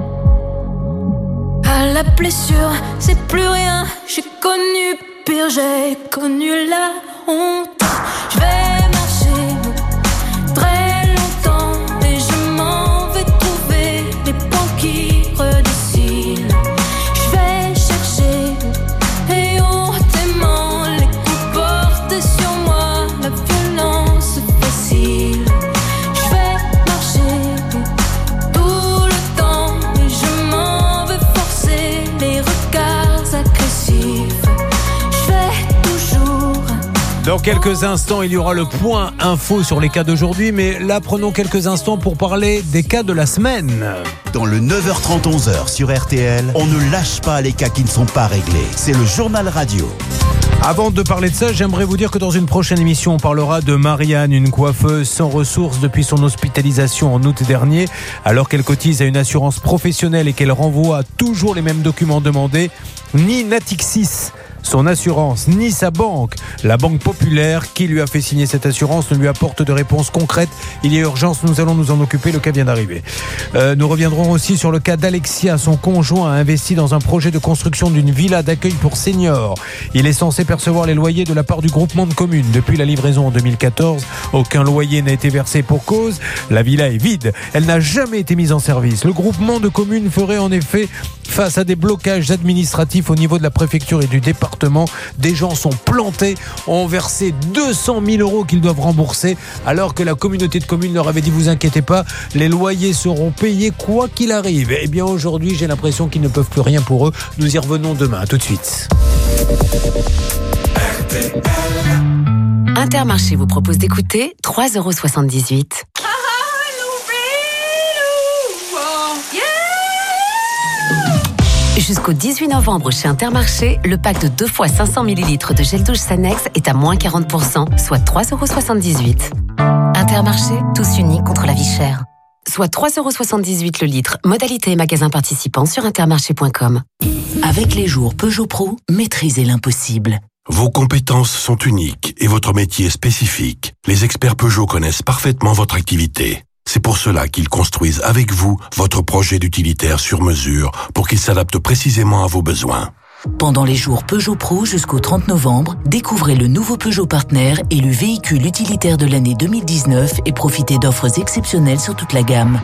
À la blessure, c'est plus rien. J'ai connu pire, j'ai connu la honte. Je vais marcher très longtemps et je m'en vais trouver les points qui redessinent. Je vais chercher et hontément les coups portés sur moi, la violence facile. Je vais marcher tout le temps et je m'en vais forcer les regards agressifs. Je vais toujours. Dans quelques instants, il y aura le point info sur les cas d'aujourd'hui, mais là, prenons quelques instants pour parler des cas de la semaine. Dans le 9h30, 11h sur RTL, on ne lâche pas les cas qui ne sont pas réglés. C'est le journal radio. Avant de parler de ça, j'aimerais vous dire que dans une prochaine émission, on parlera de Marianne, une coiffeuse sans ressources depuis son hospitalisation en août dernier, alors qu'elle cotise à une assurance professionnelle et qu'elle renvoie toujours les mêmes documents demandés. Ni Natixis, son assurance, ni sa banque, la Banque Populaire qui lui a fait signer cette assurance, ne lui apporte de réponse concrète. Il y a urgence, nous allons nous en occuper, le cas vient d'arriver. Nous reviendrons aussi sur le cas d'Alexia. Son conjoint a investi dans un projet de construction d'une villa d'accueil pour seniors. Il est censé percevoir les loyers de la part du groupement de communes. Depuis la livraison en 2014, aucun loyer n'a été versé pour cause. La villa est vide, elle n'a jamais été mise en service. Le groupement de communes ferait en effet face à des blocages administratifs au niveau de la préfecture et du département. Des gens sont plantés, ont versé 200 000 € qu'ils doivent rembourser, alors que la communauté de communes leur avait dit: vous inquiétez pas, les loyers seront payés quoi qu'il arrive. Eh bien aujourd'hui, j'ai l'impression qu'ils ne peuvent plus rien pour eux. Nous y revenons demain. À tout de suite. Intermarché vous propose d'écouter 3,78 €. Jusqu'au 18 novembre chez Intermarché, le pack de 2 fois 500 ml de gel douche Sanex est à moins 40%, soit 3,78 €. Intermarché, tous unis contre la vie chère. Soit 3,78 € le litre. Modalité et magasin participants sur intermarché.com. Avec les jours Peugeot Pro, maîtrisez l'impossible. Vos compétences sont uniques et votre métier spécifique. Les experts Peugeot connaissent parfaitement votre activité. C'est pour cela qu'ils construisent avec vous votre projet d'utilitaire sur mesure pour qu'il s'adapte précisément à vos besoins. Pendant les jours Peugeot Pro jusqu'au 30 novembre, découvrez le nouveau Peugeot Partner et le véhicule utilitaire de l'année 2019 et profitez d'offres exceptionnelles sur toute la gamme.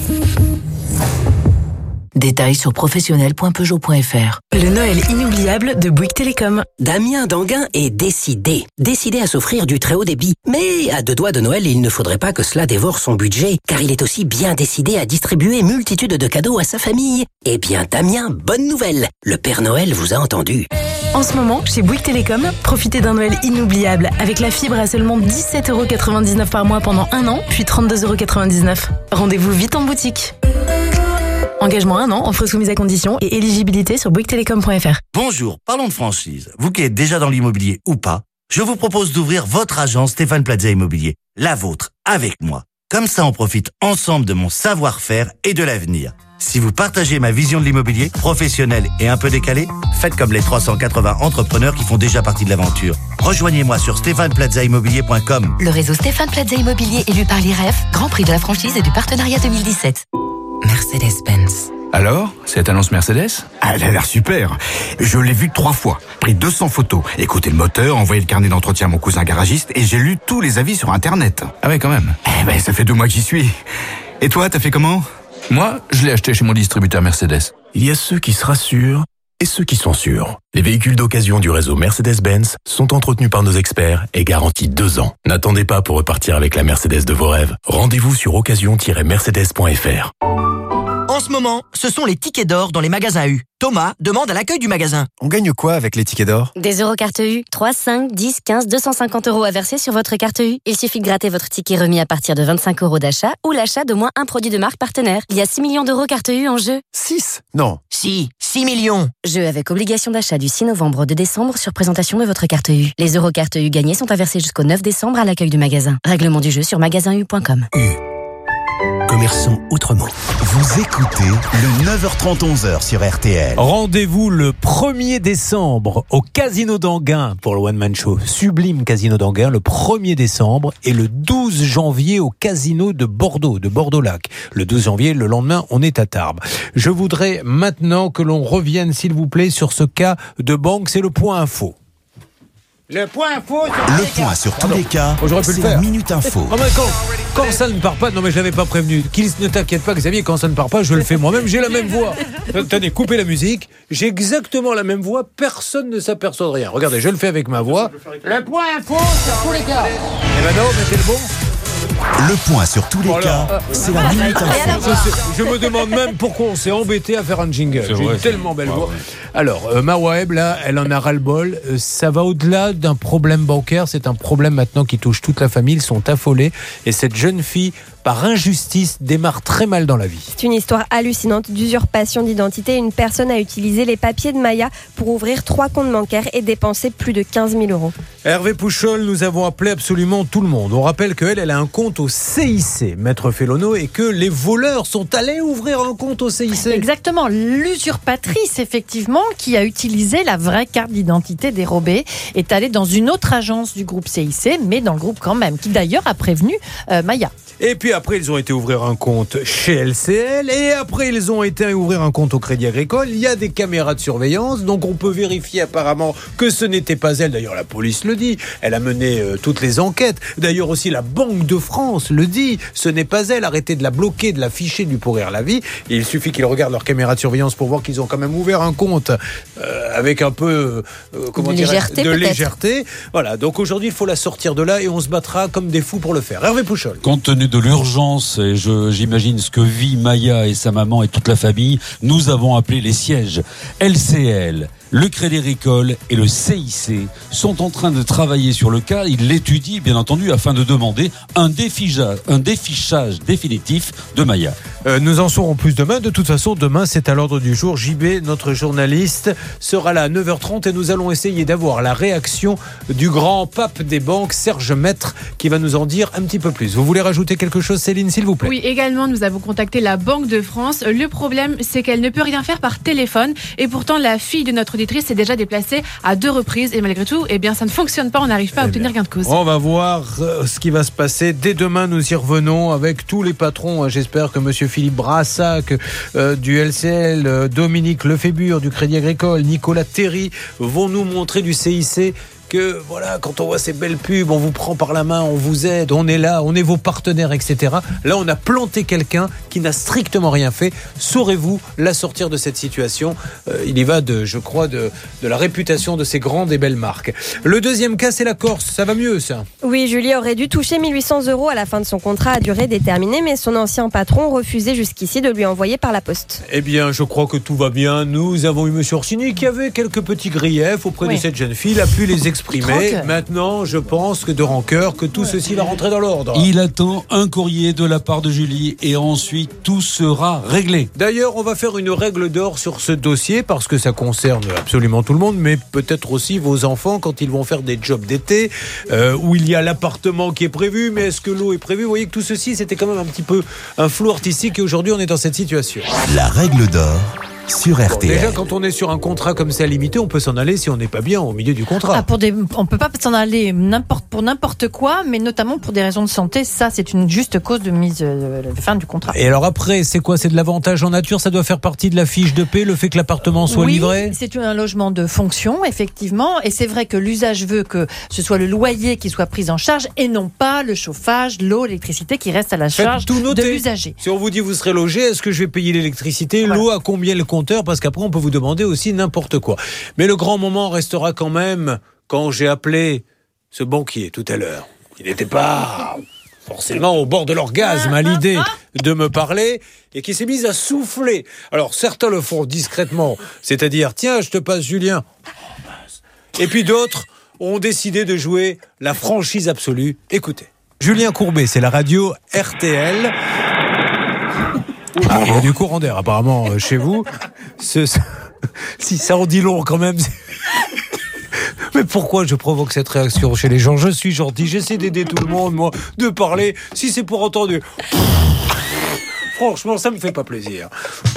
Détails sur professionnel.peugeot.fr. Le Noël inoubliable de Bouygues Télécom. Damien Danguin est décidé à s'offrir du très haut débit. Mais à 2 doigts de Noël, il ne faudrait pas que cela dévore son budget, car il est aussi bien décidé à distribuer multitude de cadeaux à sa famille. Eh bien Damien, bonne nouvelle, le Père Noël vous a entendu. En ce moment, chez Bouygues Télécom, profitez d'un Noël inoubliable avec la fibre à seulement 17,99 € par mois pendant 1 an, puis 32,99 €. Rendez-vous vite en boutique. Engagement 1 an, offre soumise à conditions et éligibilité sur bouyguestelecom.fr. Bonjour, parlons de franchise. Vous qui êtes déjà dans l'immobilier ou pas, je vous propose d'ouvrir votre agence Stéphane Plaza Immobilier. La vôtre, avec moi. Comme ça, on profite ensemble de mon savoir-faire et de l'avenir. Si vous partagez ma vision de l'immobilier, professionnelle et un peu décalée, faites comme les 380 entrepreneurs qui font déjà partie de l'aventure. Rejoignez-moi sur stéphaneplazaimmobilier.com. Le réseau Stéphane Plaza Immobilier élu par l'IREF, Grand Prix de la franchise et du partenariat 2017. Mercedes-Benz. Alors, cette annonce Mercedes ? Elle a l'air super. Je l'ai vue 3 fois, pris 200 photos, écouté le moteur, envoyé le carnet d'entretien à mon cousin garagiste et j'ai lu tous les avis sur Internet. Ah ouais, quand même. Eh ben, ça fait 2 mois que j'y suis. Et toi, t'as fait comment ? Moi, je l'ai acheté chez mon distributeur Mercedes. Il y a ceux qui se rassurent et ceux qui sont sûrs. Les véhicules d'occasion du réseau Mercedes-Benz sont entretenus par nos experts et garantis 2 ans. N'attendez pas pour repartir avec la Mercedes de vos rêves. Rendez-vous sur occasion-mercedes.fr. En ce moment, ce sont les tickets d'or dans les magasins U. Thomas demande à l'accueil du magasin. On gagne quoi avec les tickets d'or ? Des euros carte U. 3, 5, 10, 15, 250 € à verser sur votre carte U. Il suffit de gratter votre ticket remis à partir de 25 € d'achat ou l'achat d'au moins un produit de marque partenaire. Il y a 6 millions d'euros carte U en jeu. 6 ? Non. Si, 6 millions. Jeu avec obligation d'achat du 6 novembre au 2 décembre sur présentation de votre carte U. Les euros carte U gagnés sont à verser jusqu'au 9 décembre à l'accueil du magasin. Règlement du jeu sur magasin-u.com. commerçons autrement. Vous écoutez le 9h30 11h sur RTL. Rendez-vous le 1er décembre au Casino d'Anguin pour le One Man Show. Sublime Casino d'Anguin le 1er décembre et le 12 janvier au Casino de Bordeaux-Lac. Le 12 janvier, le lendemain, on est à Tarbes. Je voudrais maintenant que l'on revienne, s'il vous plaît, sur ce cas de banque. C'est le point info. Le point info sur Le point sur tous les cas, c'est la Minute Info. Oh mais quand ça ne part pas, non mais je l'avais pas prévenu. Ne t'inquiète pas Xavier, quand ça ne part pas, je le fais moi-même, j'ai la même voix. Tenez, coupez la musique, j'ai exactement la même voix, personne ne s'aperçoit de rien. Regardez, je le fais avec ma voix. Le point info sur tous les cas. Et maintenant, mettez le bon. Le point sur tous les cas, c'est la Minute Info. Je me demande même pourquoi on s'est embêté à faire un jingle. J'ai une tellement belle voix. Alors, Mawaheb, là, elle en a ras-le-bol. Ça va au-delà d'un problème bancaire. C'est un problème maintenant qui touche toute la famille. Ils sont affolés. Et cette jeune fille, par injustice, démarre très mal dans la vie. C'est une histoire hallucinante d'usurpation d'identité. Une personne a utilisé les papiers de Maya pour ouvrir 3 comptes bancaires et dépenser plus de 15 000 €. Hervé Pouchol, nous avons appelé absolument tout le monde. On rappelle qu'elle a un compte au CIC, Maître Félono, et que les voleurs sont allés ouvrir un compte au CIC. Exactement, l'usurpatrice, effectivement, qui a utilisé la vraie carte d'identité dérobée, est allée dans une autre agence du groupe CIC, mais dans le groupe quand même, qui d'ailleurs a prévenu Maya. Et puis après, ils ont été ouvrir un compte chez LCL. Et après, ils ont été ouvrir un compte au Crédit Agricole. Il y a des caméras de surveillance. Donc, on peut vérifier apparemment que ce n'était pas elle. D'ailleurs, la police le dit. Elle a mené toutes les enquêtes. D'ailleurs, aussi, la Banque de France le dit. Ce n'est pas elle. Arrêtez de la bloquer, de la ficher, de lui pourrir la vie. Et il suffit qu'ils regardent leurs caméras de surveillance pour voir qu'ils ont quand même ouvert un compte avec un peu de légèreté. Voilà. Donc, aujourd'hui, il faut la sortir de là et on se battra comme des fous pour le faire. Hervé Pouchol. Compte tenu de l'urgence, et j'imagine ce que vit Maya et sa maman et toute la famille, nous avons appelé les sièges. LCL, le Crédit Agricole et le CIC sont en train de travailler sur le cas. Ils l'étudient, bien entendu, afin de demander un défichage définitif de Maya. Nous en saurons plus demain. De toute façon, demain, c'est à l'ordre du jour. JB, notre journaliste, sera là à 9h30 et nous allons essayer d'avoir la réaction du grand pape des banques, Serge Maître, qui va nous en dire un petit peu plus. Vous voulez rajouter quelque chose, Céline, s'il vous plaît? Oui, également, nous avons contacté la Banque de France. Le problème, c'est qu'elle ne peut rien faire par téléphone. Et pourtant, la fille de notre auditrice s'est déjà déplacée à 2 reprises. Et malgré tout, eh bien, ça ne fonctionne pas. On n'arrive pas à obtenir gain de cause. On va voir ce qui va se passer. Dès demain, nous y revenons avec tous les patrons. J'espère que monsieur Philippe Brassac du LCL, Dominique Lefébure du Crédit Agricole, Nicolas Terry vont nous montrer du CIC que voilà, quand on voit ces belles pubs, on vous prend par la main, on vous aide, on est là, on est vos partenaires, etc. Là, on a planté quelqu'un qui n'a strictement rien fait. Saurez-vous la sortir de cette situation? Il y va je crois, de la réputation de ces grandes et belles marques. Le deuxième cas, c'est la Corse. Ça va mieux, ça? Oui, Julie aurait dû toucher 1 800 € à la fin de son contrat à durée déterminée, mais son ancien patron refusait jusqu'ici de lui envoyer par la poste. Eh bien, je crois que tout va bien. Nous avons eu M. Orsini qui avait quelques petits griefs auprès de cette jeune fille. Il a pu les exprimer. Maintenant, je pense que de rancœur, que tout ceci va rentrer dans l'ordre. Il attend un courrier de la part de Julie et ensuite tout sera réglé. D'ailleurs, on va faire une règle d'or sur ce dossier parce que ça concerne absolument tout le monde, mais peut-être aussi vos enfants quand ils vont faire des jobs d'été où il y a l'appartement qui est prévu, mais est-ce que l'eau est prévue? Vous voyez que tout ceci, c'était quand même un petit peu un flou artistique et aujourd'hui, on est dans cette situation. La règle d'or sur RTL. Déjà, quand on est sur un contrat comme ça limité, on peut s'en aller si on n'est pas bien au milieu du contrat. On peut pas s'en aller pour n'importe quoi, mais notamment pour des raisons de santé. Ça, c'est une juste cause de mise de fin du contrat. Et alors après, c'est quoi? C'est de l'avantage en nature? Ça doit faire partie de la fiche de paie, le fait que l'appartement soit livré? Oui, c'est un logement de fonction, effectivement. Et c'est vrai que l'usage veut que ce soit le loyer qui soit pris en charge et non pas le chauffage, l'eau, l'électricité qui reste à la charge de l'usager. Si on vous dit vous serez logé, est-ce que je vais payer l'électricité, l'eau, à combien le compteur? Parce qu'après, on peut vous demander aussi n'importe quoi. Mais le grand moment restera quand même quand j'ai appelé ce banquier tout à l'heure. Il n'était pas forcément au bord de l'orgasme à l'idée de me parler et qui s'est mis à souffler. Alors, certains le font discrètement, c'est-à-dire, tiens, je te passe Julien. Et puis d'autres ont décidé de jouer la franchise absolue. Écoutez, Julien Courbet, c'est la radio RTL. Il y a du courant d'air apparemment chez vous. Si ça en dit long quand même. Mais pourquoi je provoque cette réaction chez les gens? Je suis gentil, j'essaie d'aider tout le monde, moi, de parler. Si c'est pour entendre franchement, ça me fait pas plaisir.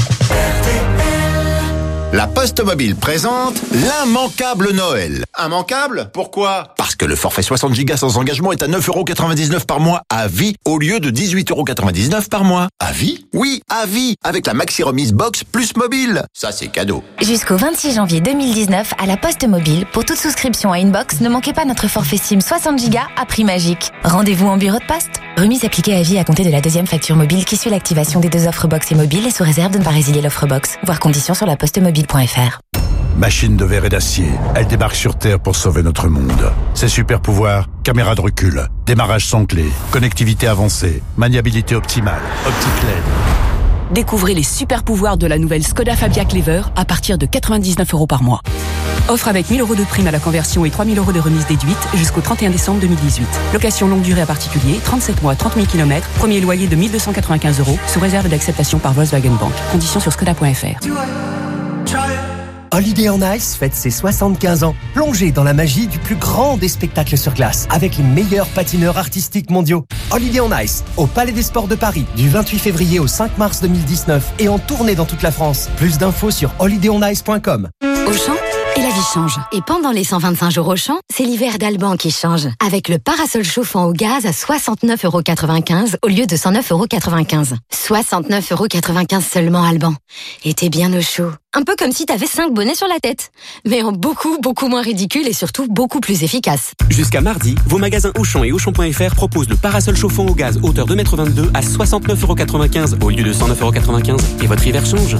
La Poste Mobile présente l'immanquable Noël. Immanquable ? Pourquoi ? Parce que le forfait 60 Go sans engagement est à 9,99€ par mois à vie au lieu de 18,99€ par mois. À vie ? Oui, à vie, avec la maxi remise box plus mobile. Ça, c'est cadeau. Jusqu'au 26 janvier 2019, à la Poste Mobile, pour toute souscription à Inbox, ne manquez pas notre forfait SIM 60 Go à prix magique. Rendez-vous en bureau de poste. Remise appliquée à vie à compter de la deuxième facture mobile qui suit l'activation des 2 offres box et mobile et sous réserve de ne pas résilier l'offre box. Voir conditions sur lapostemobile.fr. Machine de verre et d'acier, elle débarque sur Terre pour sauver notre monde. Ses super pouvoirs, caméra de recul, démarrage sans clé, connectivité avancée, maniabilité optimale, optique LED. Découvrez les super pouvoirs de la nouvelle Skoda Fabia Clever à partir de 99€ par mois. Offre avec 1 000 € de prime à la conversion et 3 000 € de remise déduite jusqu'au 31 décembre 2018. Location longue durée à particulier, 37 mois, 30 000 km, premier loyer de 1 295 € sous réserve d'acceptation par Volkswagen Bank. Conditions sur skoda.fr. Holiday on Ice fête ses 75 ans. Plongez dans la magie du plus grand des spectacles sur glace avec les meilleurs patineurs artistiques mondiaux. Holiday on Ice, au Palais des Sports de Paris, du 28 février au 5 mars 2019 et en tournée dans toute la France. Plus d'infos sur holidayonice.com. Auchan et la vie change. Et pendant les 125 jours Auchan, c'est l'hiver d'Alban qui change. Avec le parasol chauffant au gaz à 69,95€ au lieu de 109,95€. 69,95€ seulement Alban. Et t'es bien au chaud. Un peu comme si t'avais 5 bonnets sur la tête. Mais en beaucoup, beaucoup moins ridicule et surtout beaucoup plus efficace. Jusqu'à mardi, vos magasins Auchan et Auchan.fr proposent le parasol chauffant au gaz hauteur 2,22 m à 69,95€ au lieu de 109,95€. Et votre hiver change.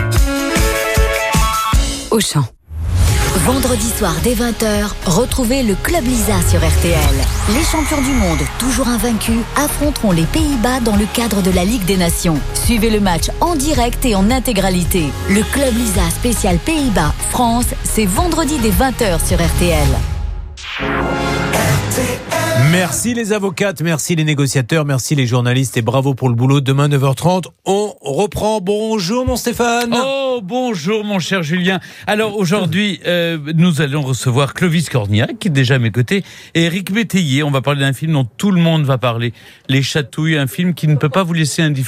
Auchan. Vendredi soir dès 20h, retrouvez le Club Lisa sur RTL. Les champions du monde, toujours invaincus, affronteront les Pays-Bas dans le cadre de la Ligue des Nations. Suivez le match en direct et en intégralité. Le Club Lisa spécial Pays-Bas-France, c'est vendredi dès 20h sur RTL. Merci les avocates, merci les négociateurs, merci les journalistes et bravo pour le boulot. Demain 9h30, on reprend. Bonjour mon Stéphane. Oh, bonjour mon cher Julien. Alors aujourd'hui, nous allons recevoir Clovis Cornillac, qui est déjà à mes côtés, et Éric Métayer. On va parler d'un film dont tout le monde va parler, Les Chatouilles, un film qui ne peut pas vous laisser indifférent.